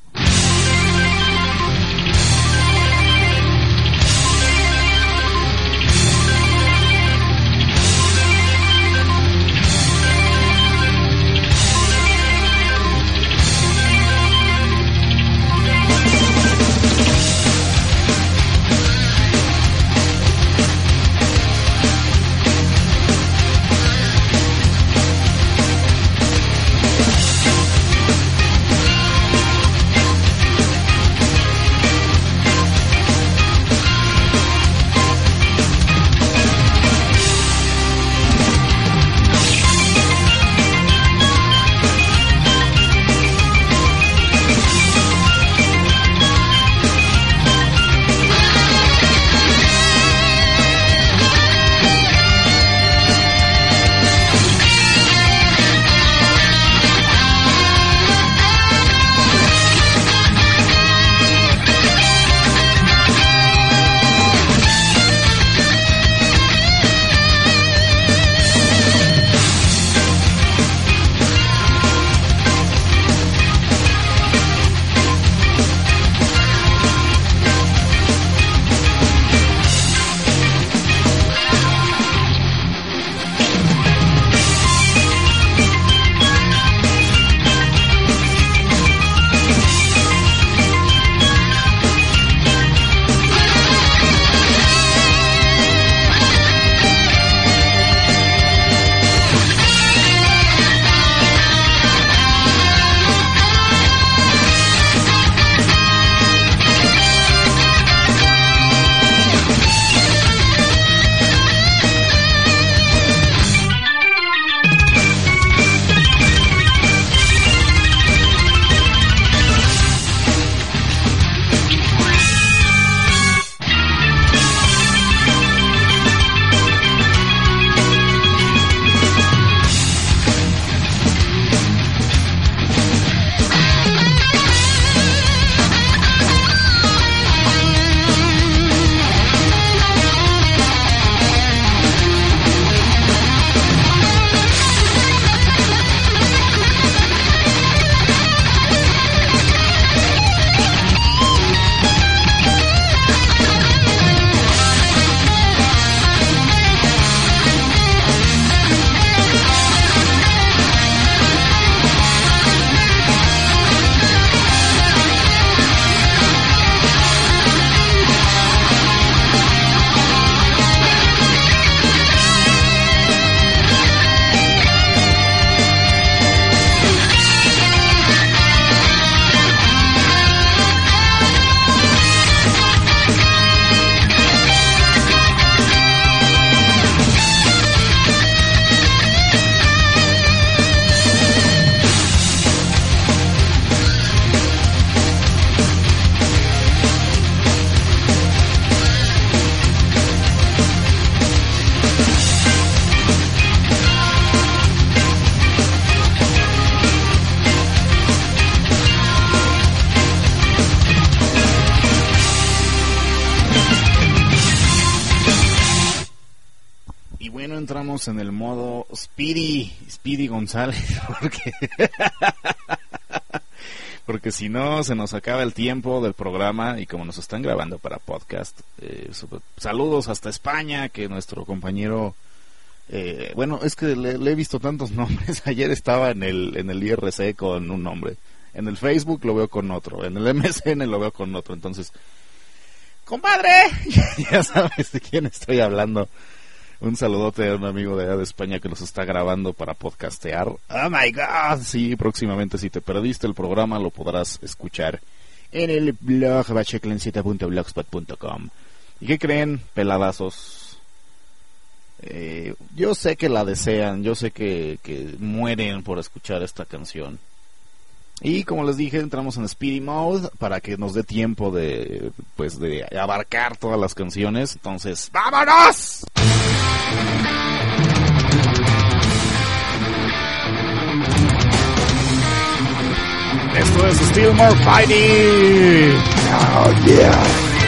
Entramos en el modo Speedy, Speedy González, porque porque si no se nos acaba el tiempo del programa y como nos están grabando para podcast, eh, saludos hasta España, que nuestro compañero, eh, bueno, es que le, le he visto tantos nombres. Ayer estaba en el en el I R C con un nombre, en el Facebook lo veo con otro, en el M S N lo veo con otro, entonces, compadre, ya sabes de quién estoy hablando. Un saludote a un amigo de allá de España que nos está grabando para podcastear. Oh my god, sí, próximamente si te perdiste el programa lo podrás escuchar en el blog bacheclencita punto blogspot punto com. ¿Y qué creen, peladazos? Eh, yo sé que la desean, yo sé que, que mueren por escuchar esta canción. Y como les dije, entramos en Speedy Mode para que nos dé tiempo de, pues, de abarcar todas las canciones. Entonces, ¡vámonos! Esto es Still More Fighting. Oh yeah.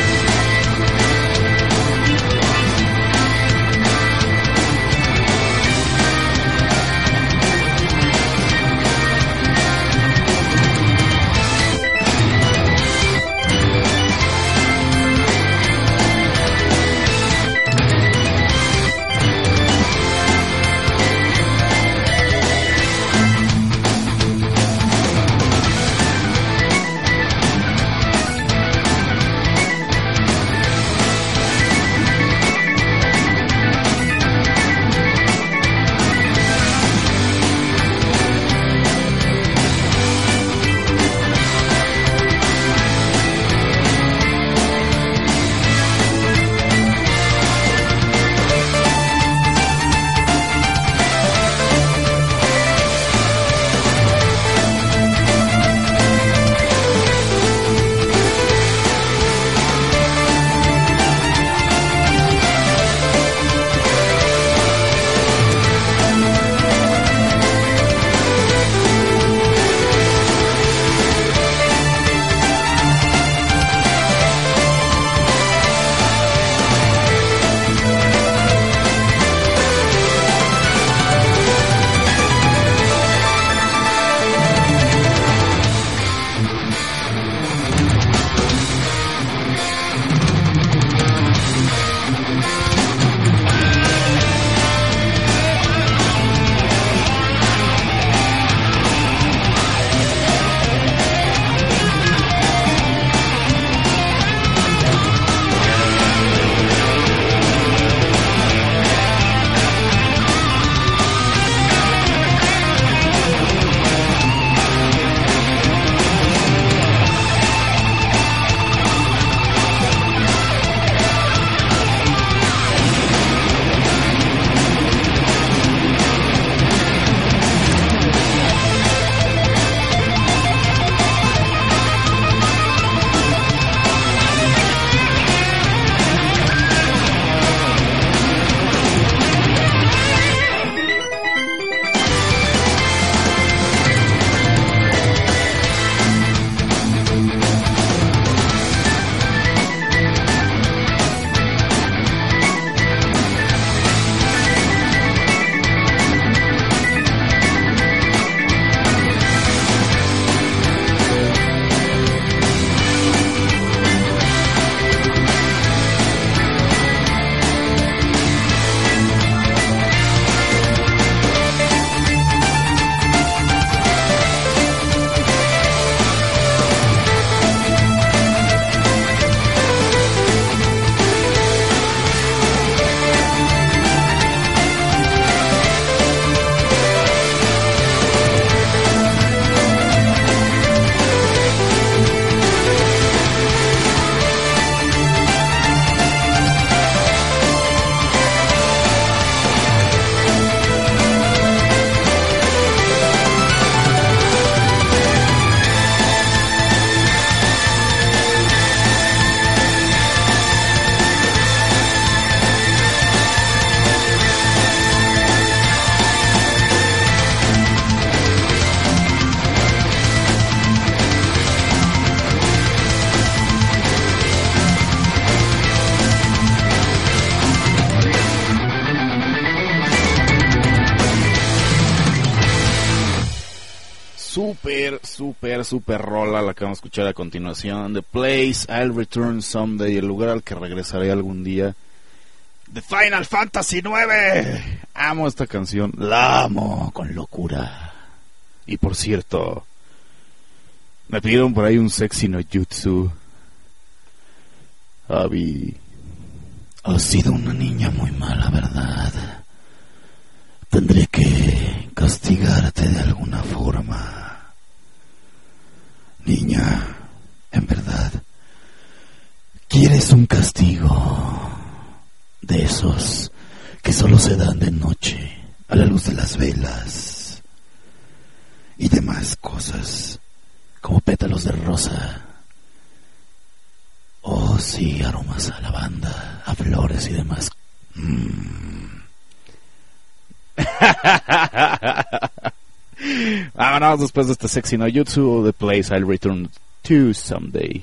Super, super, super rola la que vamos a escuchar a continuación. The Place I'll Return Someday, el lugar al que regresaré algún día. The Final Fantasy nueve. Amo esta canción, la amo con locura. Y por cierto, me pidieron por ahí un sexy no jutsu. Abby, has sido una niña muy mala, ¿verdad? Tendré que castigarte de alguna forma. Niña, en verdad, ¿quieres un castigo de esos que solo se dan de noche a la luz de las velas y demás cosas como pétalos de rosa? Oh, sí, aromas a lavanda, a flores y demás. Mm. Vámonos después de este sexy no jutsu, The Place I'll Return to Someday.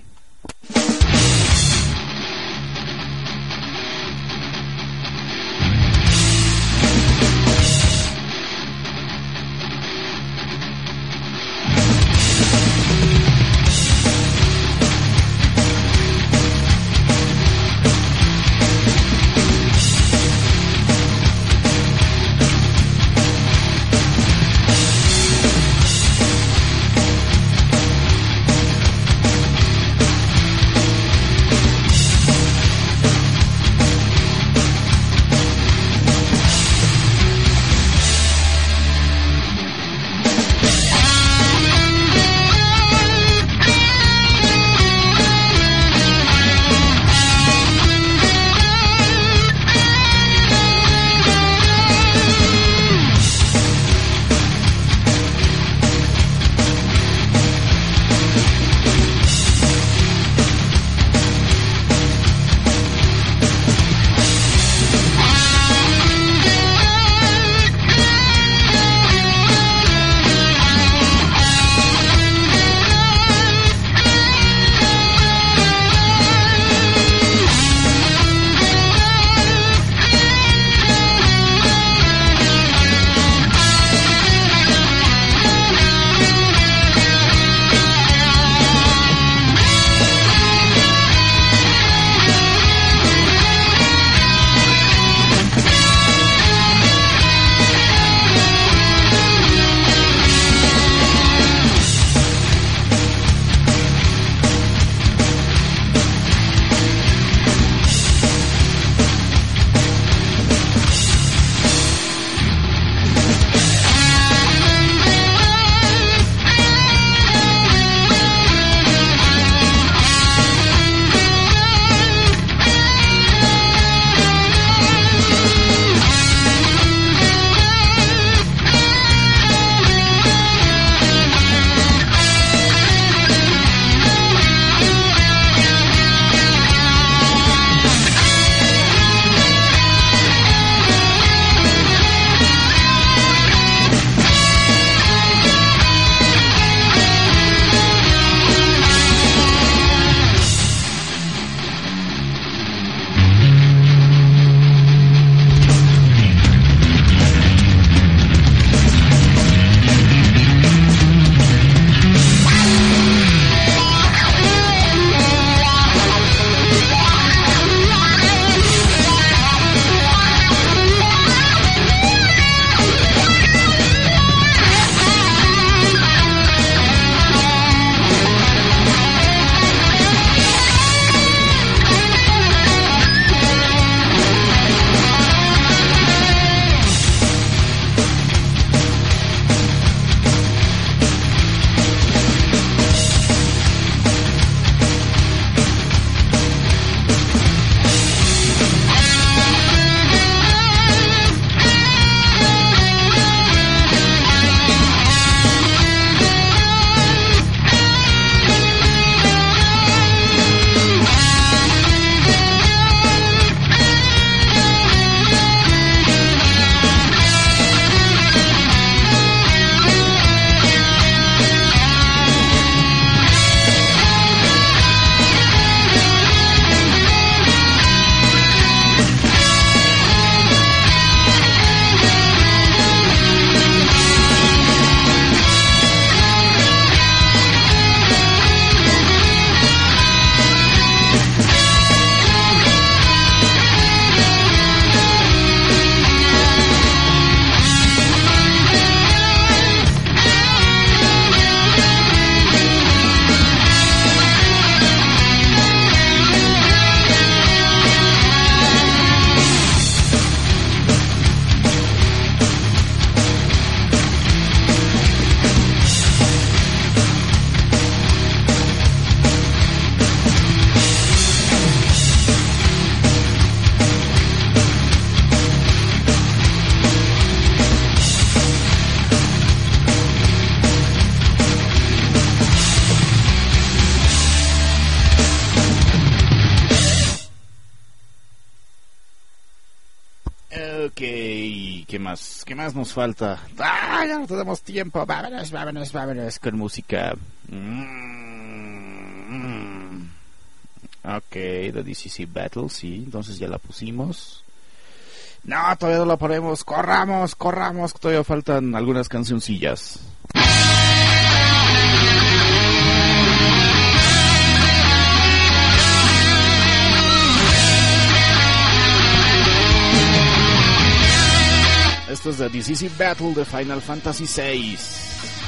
¿qué más? ¿Qué más nos falta? ¡Ah, ya no tenemos tiempo! Vámonos, vámonos, vámonos con música. Mm-hmm. Ok, The D C C Battle, sí, entonces ya la pusimos. No, todavía no la ponemos. Corramos, corramos, todavía faltan algunas cancioncillas. Esto es The D C C Battle de Final Fantasy seis.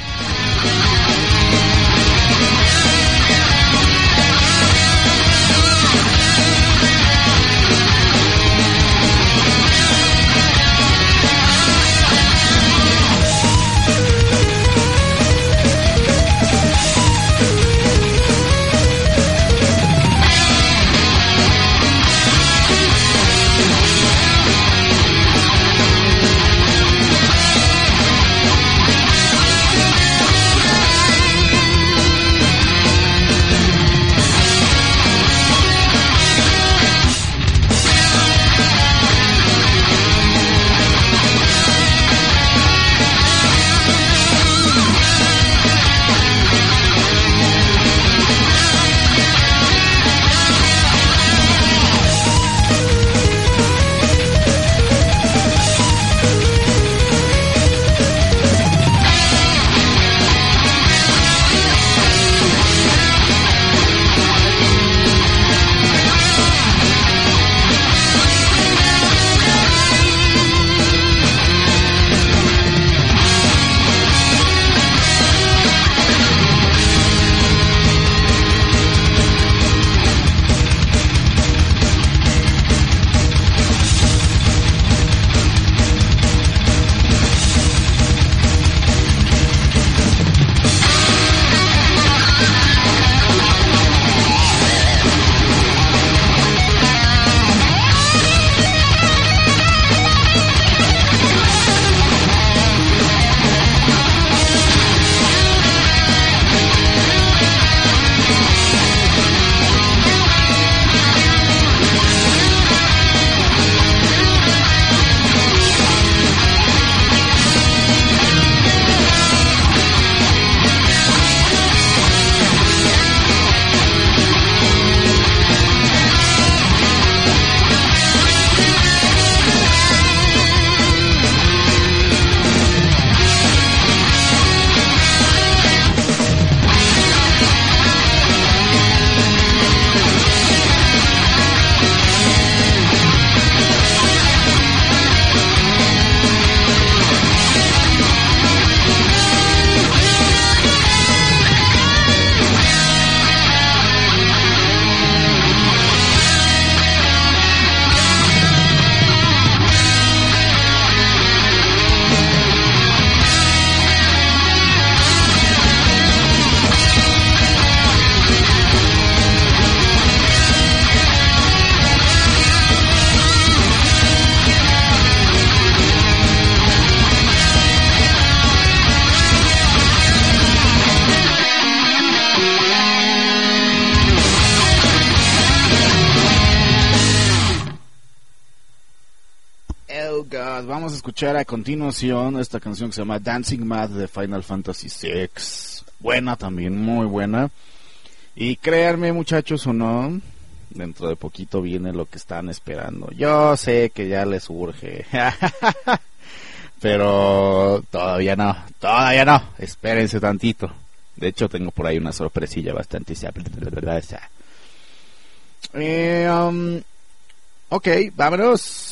Vamos a escuchar a continuación esta canción que se llama Dancing Mad de Final Fantasy seis. Buena también, muy buena. Y créanme, muchachos o no, dentro de poquito viene lo que están esperando. Yo sé que ya les urge, pero todavía no, todavía no. Espérense tantito. De hecho, tengo por ahí una sorpresilla bastante. Eh, um, ok, vámonos.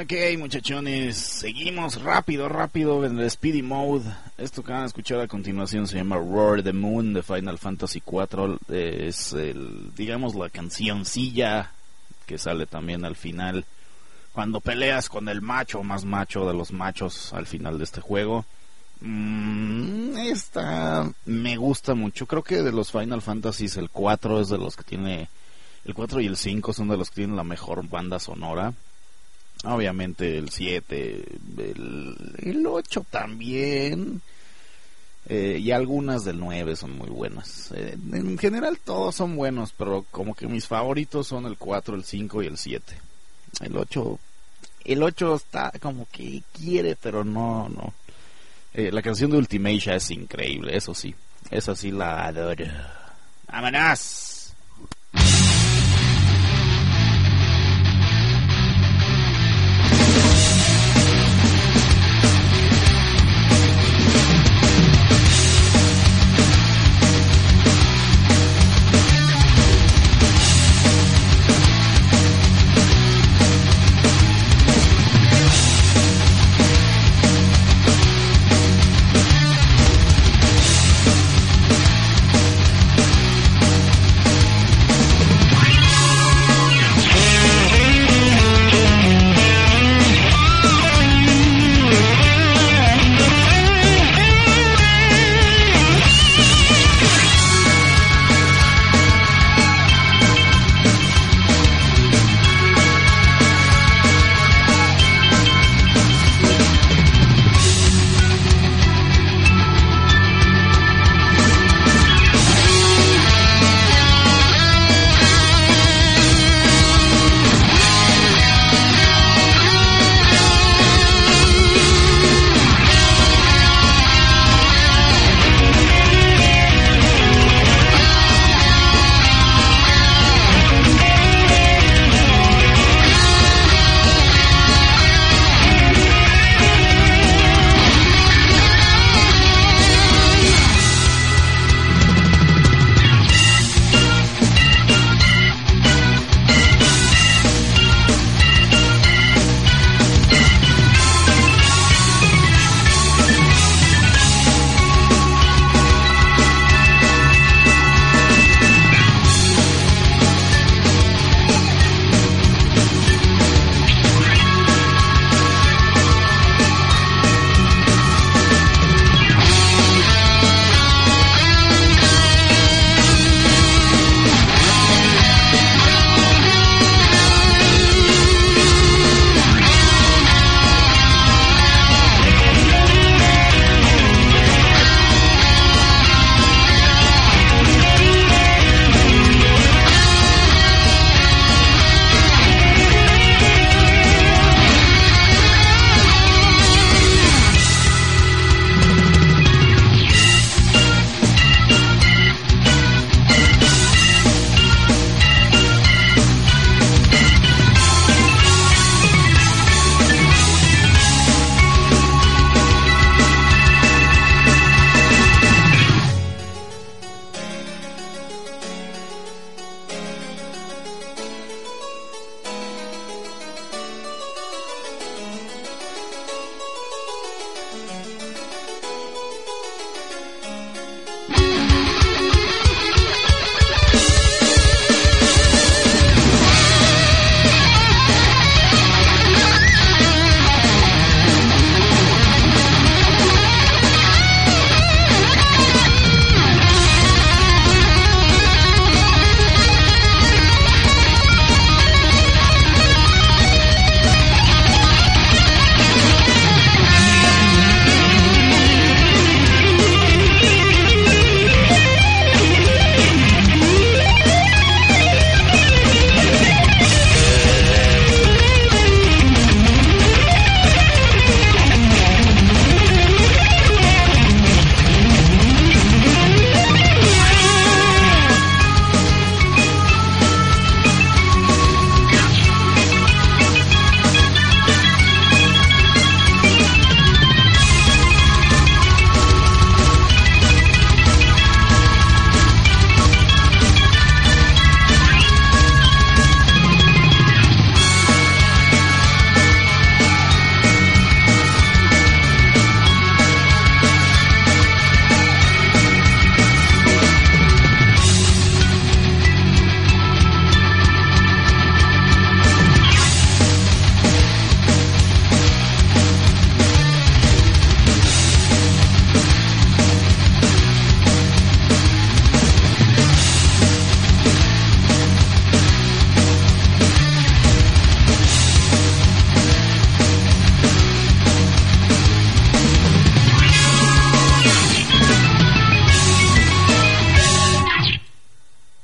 Ok, muchachones, seguimos rápido, rápido en el Speedy Mode. Esto que van a escuchar a continuación se llama Roar the Moon de Final Fantasy cuatro. Es, el, digamos, la cancioncilla que sale también al final, cuando peleas con el macho más macho de los machos al final de este juego. Mm, esta me gusta mucho. Creo que de los Final Fantasies el cuatro es de los que tiene... El cuatro y el cinco son de los que tienen la mejor banda sonora. Obviamente el siete, el, el ocho también, eh, y algunas del nueve son muy buenas. Eh, en general todos son buenos, pero como que mis favoritos son el cuatro, el cinco y el siete. El ocho, el ocho está como que quiere, pero no, no. Eh, la canción de Ultimecia es increíble, eso sí, esa sí la adoro. ¡Vámonos!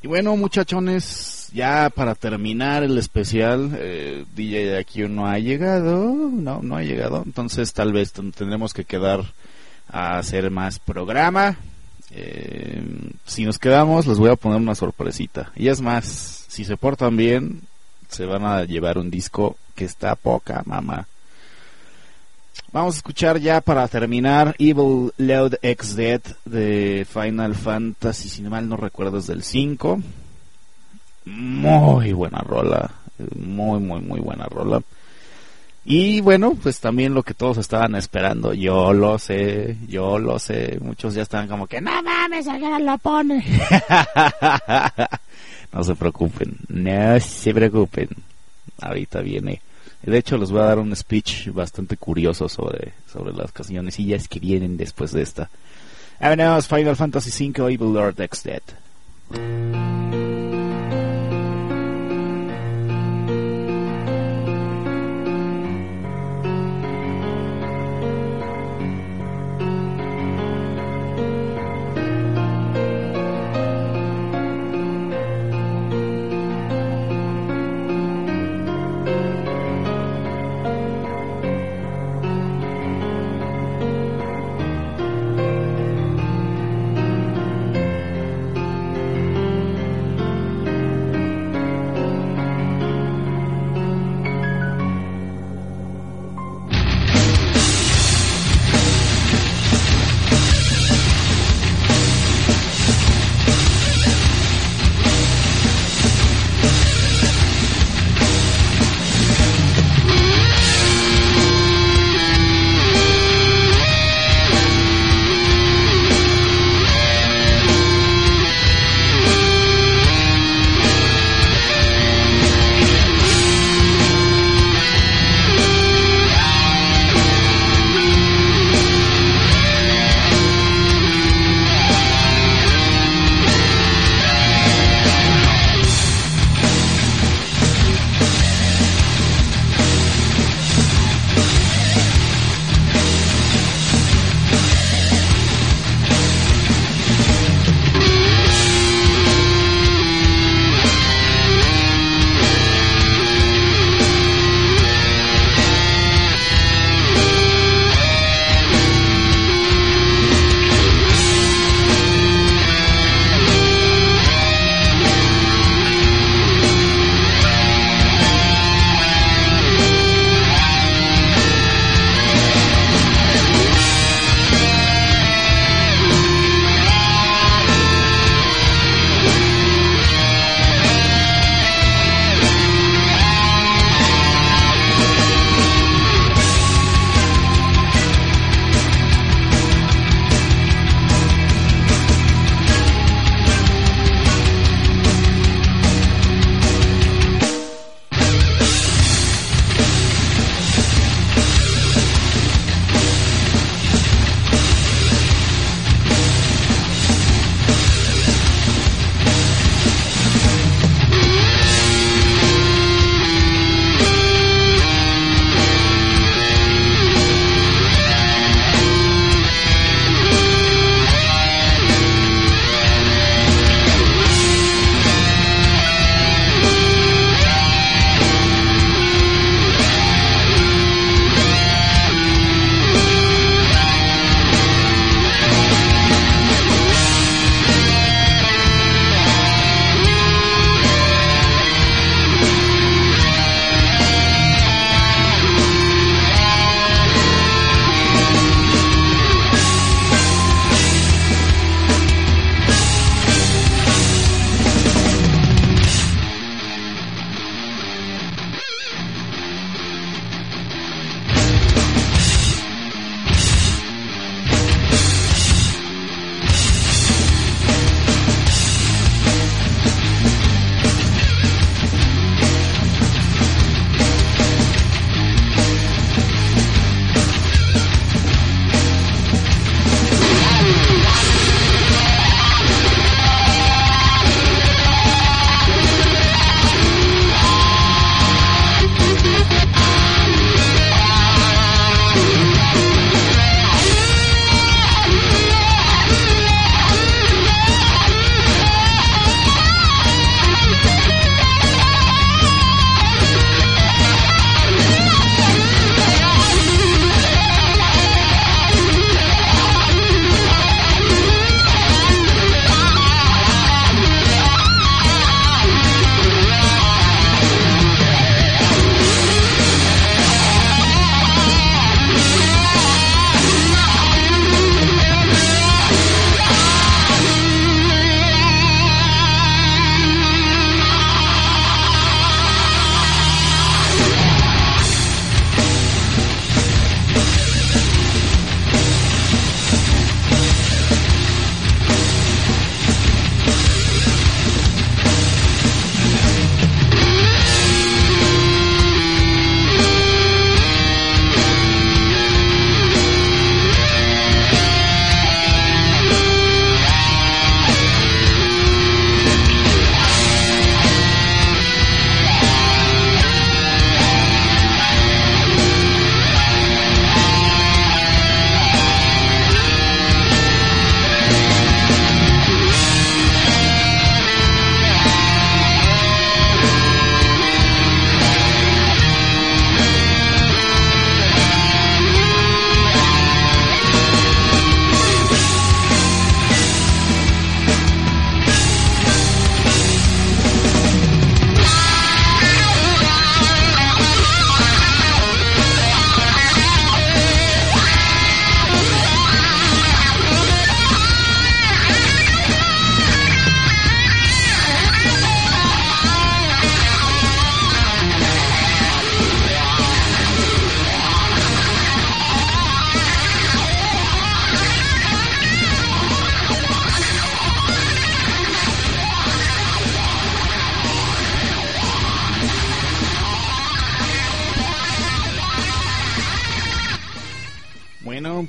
Y bueno, muchachones, ya para terminar el especial, eh, D J de aquí no ha llegado, no, no ha llegado, entonces tal vez tendremos que quedar a hacer más programa. Eh, si nos quedamos, les voy a poner una sorpresita. Y es más, si se portan bien, se van a llevar un disco que está poca, mamá. Vamos a escuchar ya para terminar Evil Loud X Dead de Final Fantasy, si mal no recuerdo, es del cinco. Muy buena rola, muy, muy, muy buena rola. Y bueno, pues también lo que todos estaban esperando, yo lo sé, yo lo sé, muchos ya estaban como que no mames, ¿a lo pone? No se preocupen, no se preocupen, ahorita viene. De hecho, les voy a dar un speech bastante curioso sobre, sobre las canciones que vienen después de esta. Vámonos, Final Fantasy cinco, Evil Lord X Dead.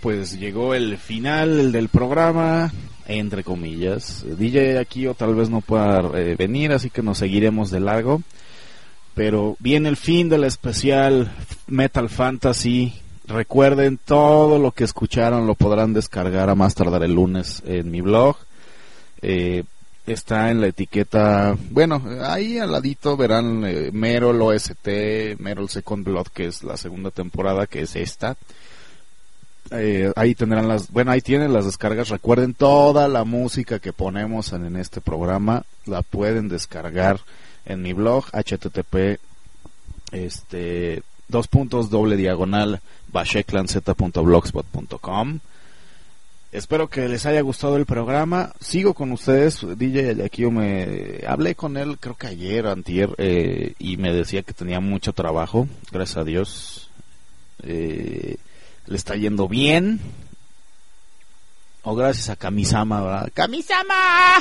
pues llegó el final del programa, entre comillas. D J Akio tal vez no pueda eh, venir, así que nos seguiremos de largo. Pero viene el fin del especial Metal Fantasy. Recuerden, todo lo que escucharon lo podrán descargar a más tardar el lunes en mi blog. Eh, está en la etiqueta, bueno, ahí al ladito verán eh, Merol O S T, Merol Second Blood, que es la segunda temporada, que es esta. Eh, ahí tendrán las, bueno, ahí tienen las descargas. Recuerden, toda la música que ponemos en, en este programa la pueden descargar en mi blog, http este dos puntos doble diagonal basheclanz punto blogspot punto com. Espero que les haya gustado el programa. Sigo con ustedes. D J Akio, me hablé con él creo que ayer o antier, eh, y me decía que tenía mucho trabajo. Gracias a Dios eh, le está yendo bien, o gracias a Kamisama, ¿verdad? ¡Kamisama!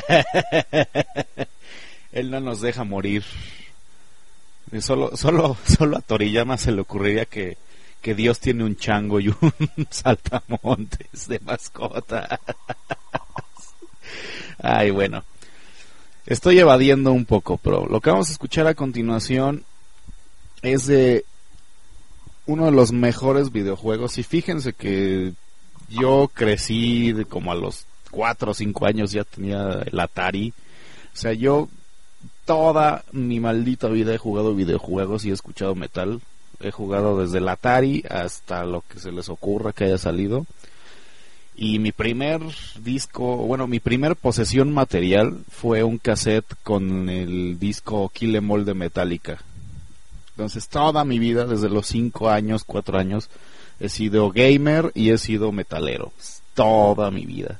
Él no nos deja morir. Solo, solo, solo a Toriyama se le ocurriría que, que Dios tiene un chango y un saltamontes de mascota. Ay, bueno. Estoy evadiendo un poco, pero lo que vamos a escuchar a continuación es de uno de los mejores videojuegos. Y fíjense que yo crecí de como a los cuatro o cinco años, ya tenía el Atari. O sea, yo toda mi maldita vida he jugado videojuegos y he escuchado metal. He jugado desde el Atari hasta lo que se les ocurra que haya salido. Y mi primer disco, bueno, mi primer posesión material fue un cassette con el disco Kill Em All de Metallica. Entonces toda mi vida, desde los cinco años, cuatro años, he sido gamer y he sido metalero. Toda mi vida.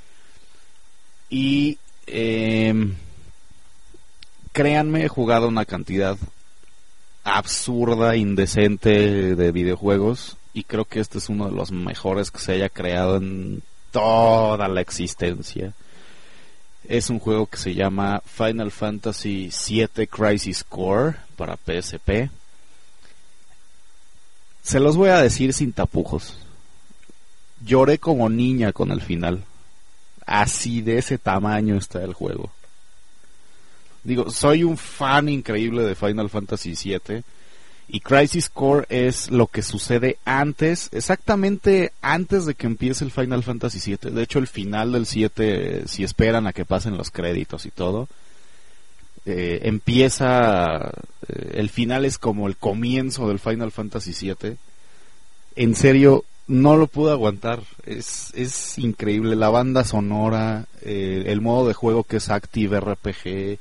Y eh, créanme, he jugado una cantidad absurda, indecente de videojuegos, y creo que este es uno de los mejores que se haya creado en toda la existencia. Es un juego que se llama Final Fantasy siete Crisis Core para P S P. Se los voy a decir sin tapujos. Lloré como niña con el final. Así de ese tamaño está el juego. Digo, soy un fan increíble de Final Fantasy siete, y Crisis Core es lo que sucede antes, exactamente antes de que empiece el Final Fantasy siete. De hecho, el final del siete, si esperan a que pasen los créditos y todo, eh, empieza, eh, el final es como el comienzo del Final Fantasy siete. En serio, no lo pude aguantar. Es, es increíble. La banda sonora, eh, el modo de juego que es Active R P G,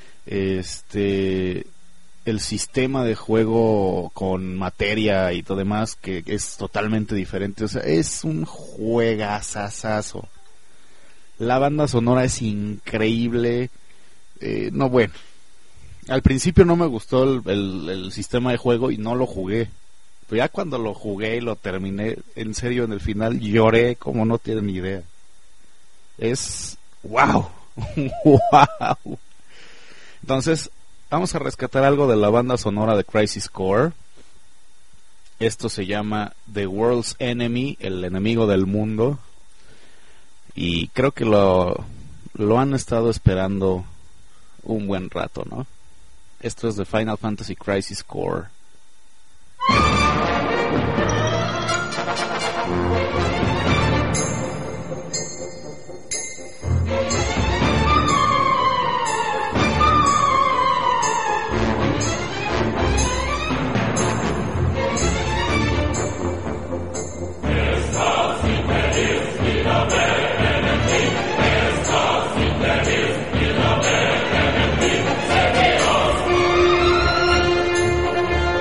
este, el sistema de juego con materia y todo demás, que es totalmente diferente. O sea, es un juegazazazo. La banda sonora es increíble. Eh, no, bueno, al principio no me gustó el, el, el sistema de juego y no lo jugué. Pero ya cuando lo jugué y lo terminé, en serio, en el final lloré como no tienen ni idea. Es wow. Wow. Entonces, vamos a rescatar algo de la banda sonora de Crisis Core. Esto se llama The World's Enemy, el enemigo del mundo. Y creo que lo, lo han estado esperando un buen rato, ¿no? Esto es de Final Fantasy Crisis Core. Thank you.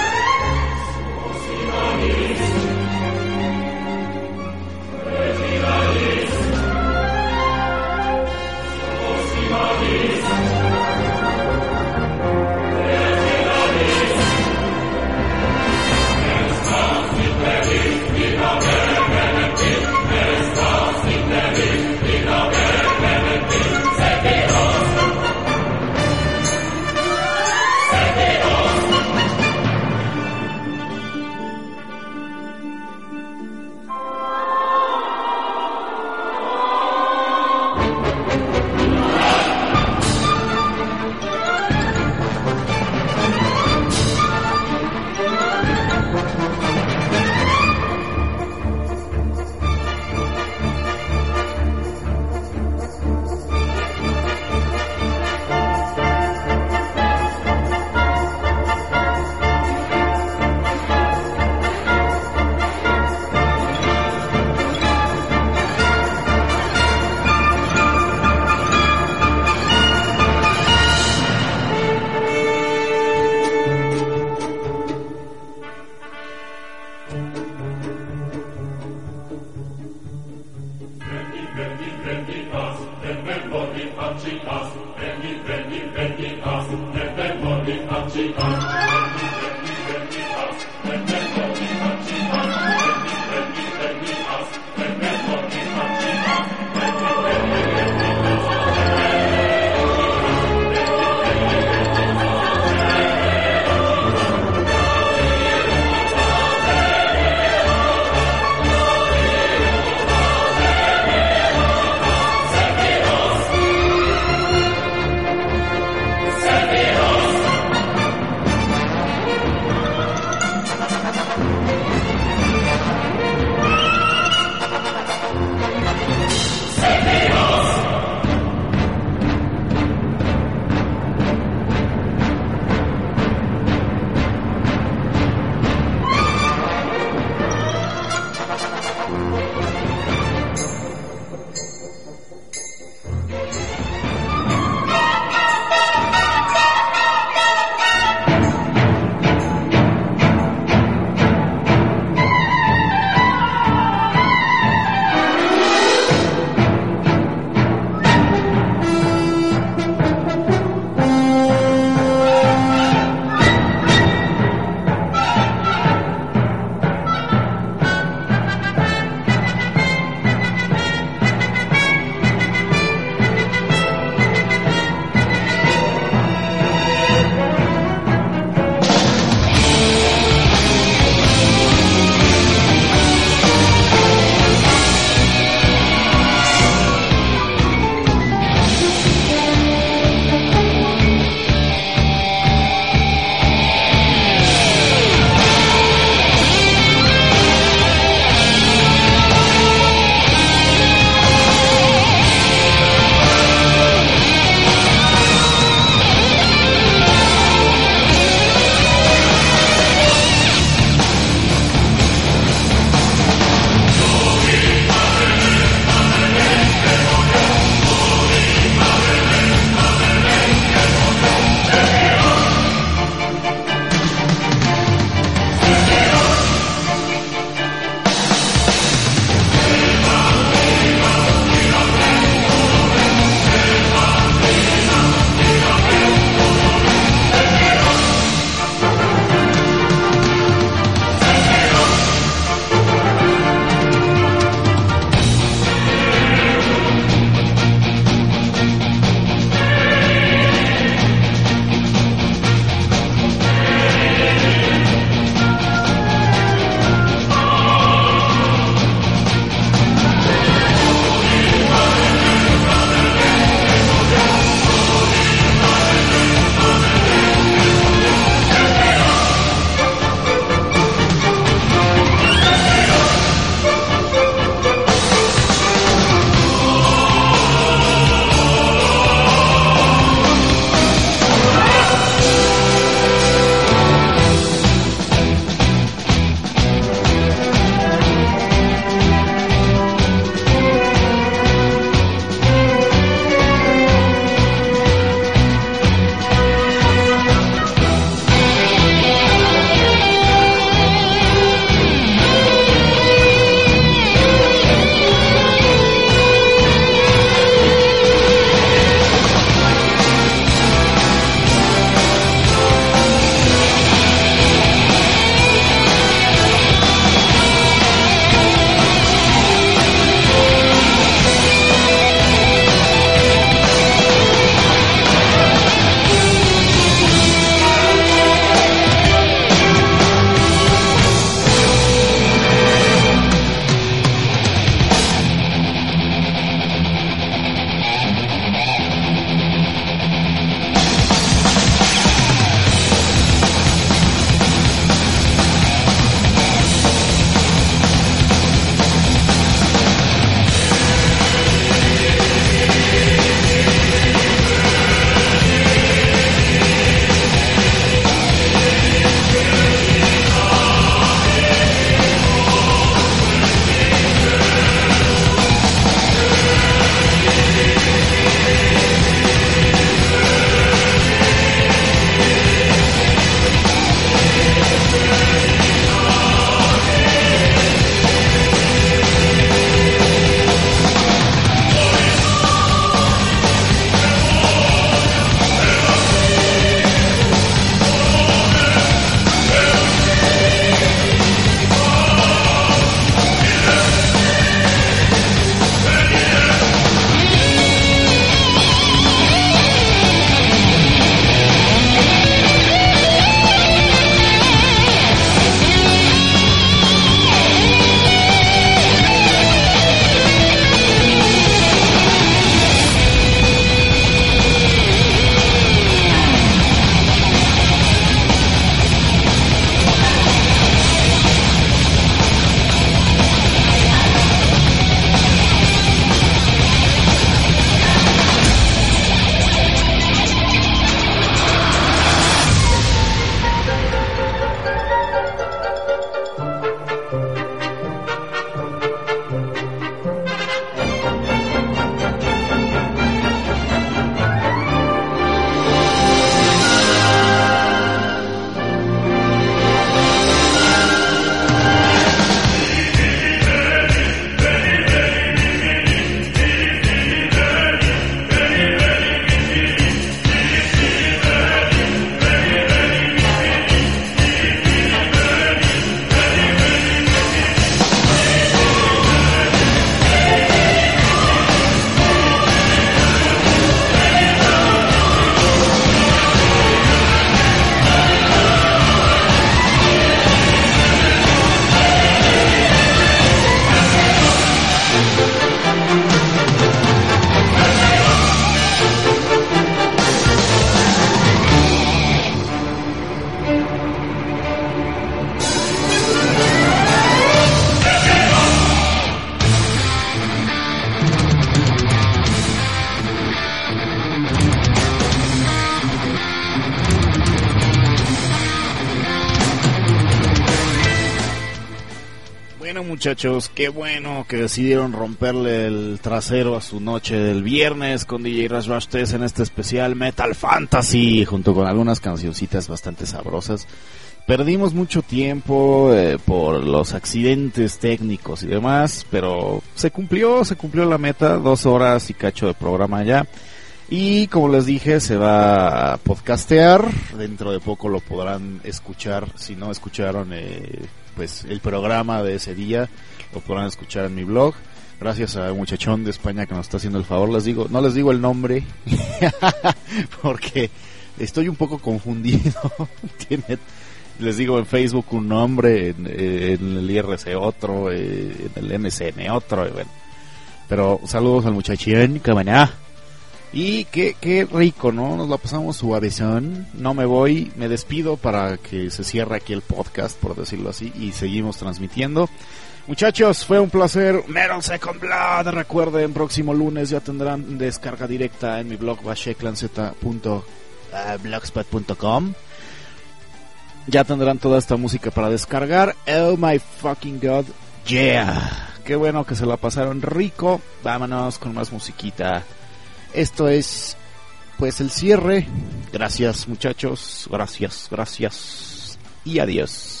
Bueno, muchachos, qué bueno que decidieron romperle el trasero a su noche del viernes con D J Rush Rush tres en este especial Metal Fantasy, junto con algunas cancioncitas bastante sabrosas. Perdimos mucho tiempo eh, por los accidentes técnicos y demás, pero se cumplió, se cumplió la meta, dos horas y cacho de programa ya. Y como les dije, se va a podcastear, dentro de poco lo podrán escuchar, si no escucharon eh, pues el programa de ese día, lo podrán escuchar en mi blog. Gracias a un muchachón de España que nos está haciendo el favor, les digo, no les digo el nombre, porque estoy un poco confundido, tiene... Les digo en Facebook un nombre, en, en el I R C otro, en el M C N otro, y bueno. Pero saludos al muchachón, camaná. Y qué, qué rico, ¿no? Nos la pasamos suavezón. No me voy, me despido para que se cierre aquí el podcast, por decirlo así, y seguimos transmitiendo. Muchachos, fue un placer. Metal Second Blood, recuerden, próximo lunes ya tendrán descarga directa en mi blog basheclanz punto blogspot punto com. Ya tendrán toda esta música para descargar. Oh my fucking god, yeah. Qué bueno que se la pasaron rico. Vámonos con más musiquita. Esto es pues el cierre. Gracias muchachos, gracias, gracias y adiós.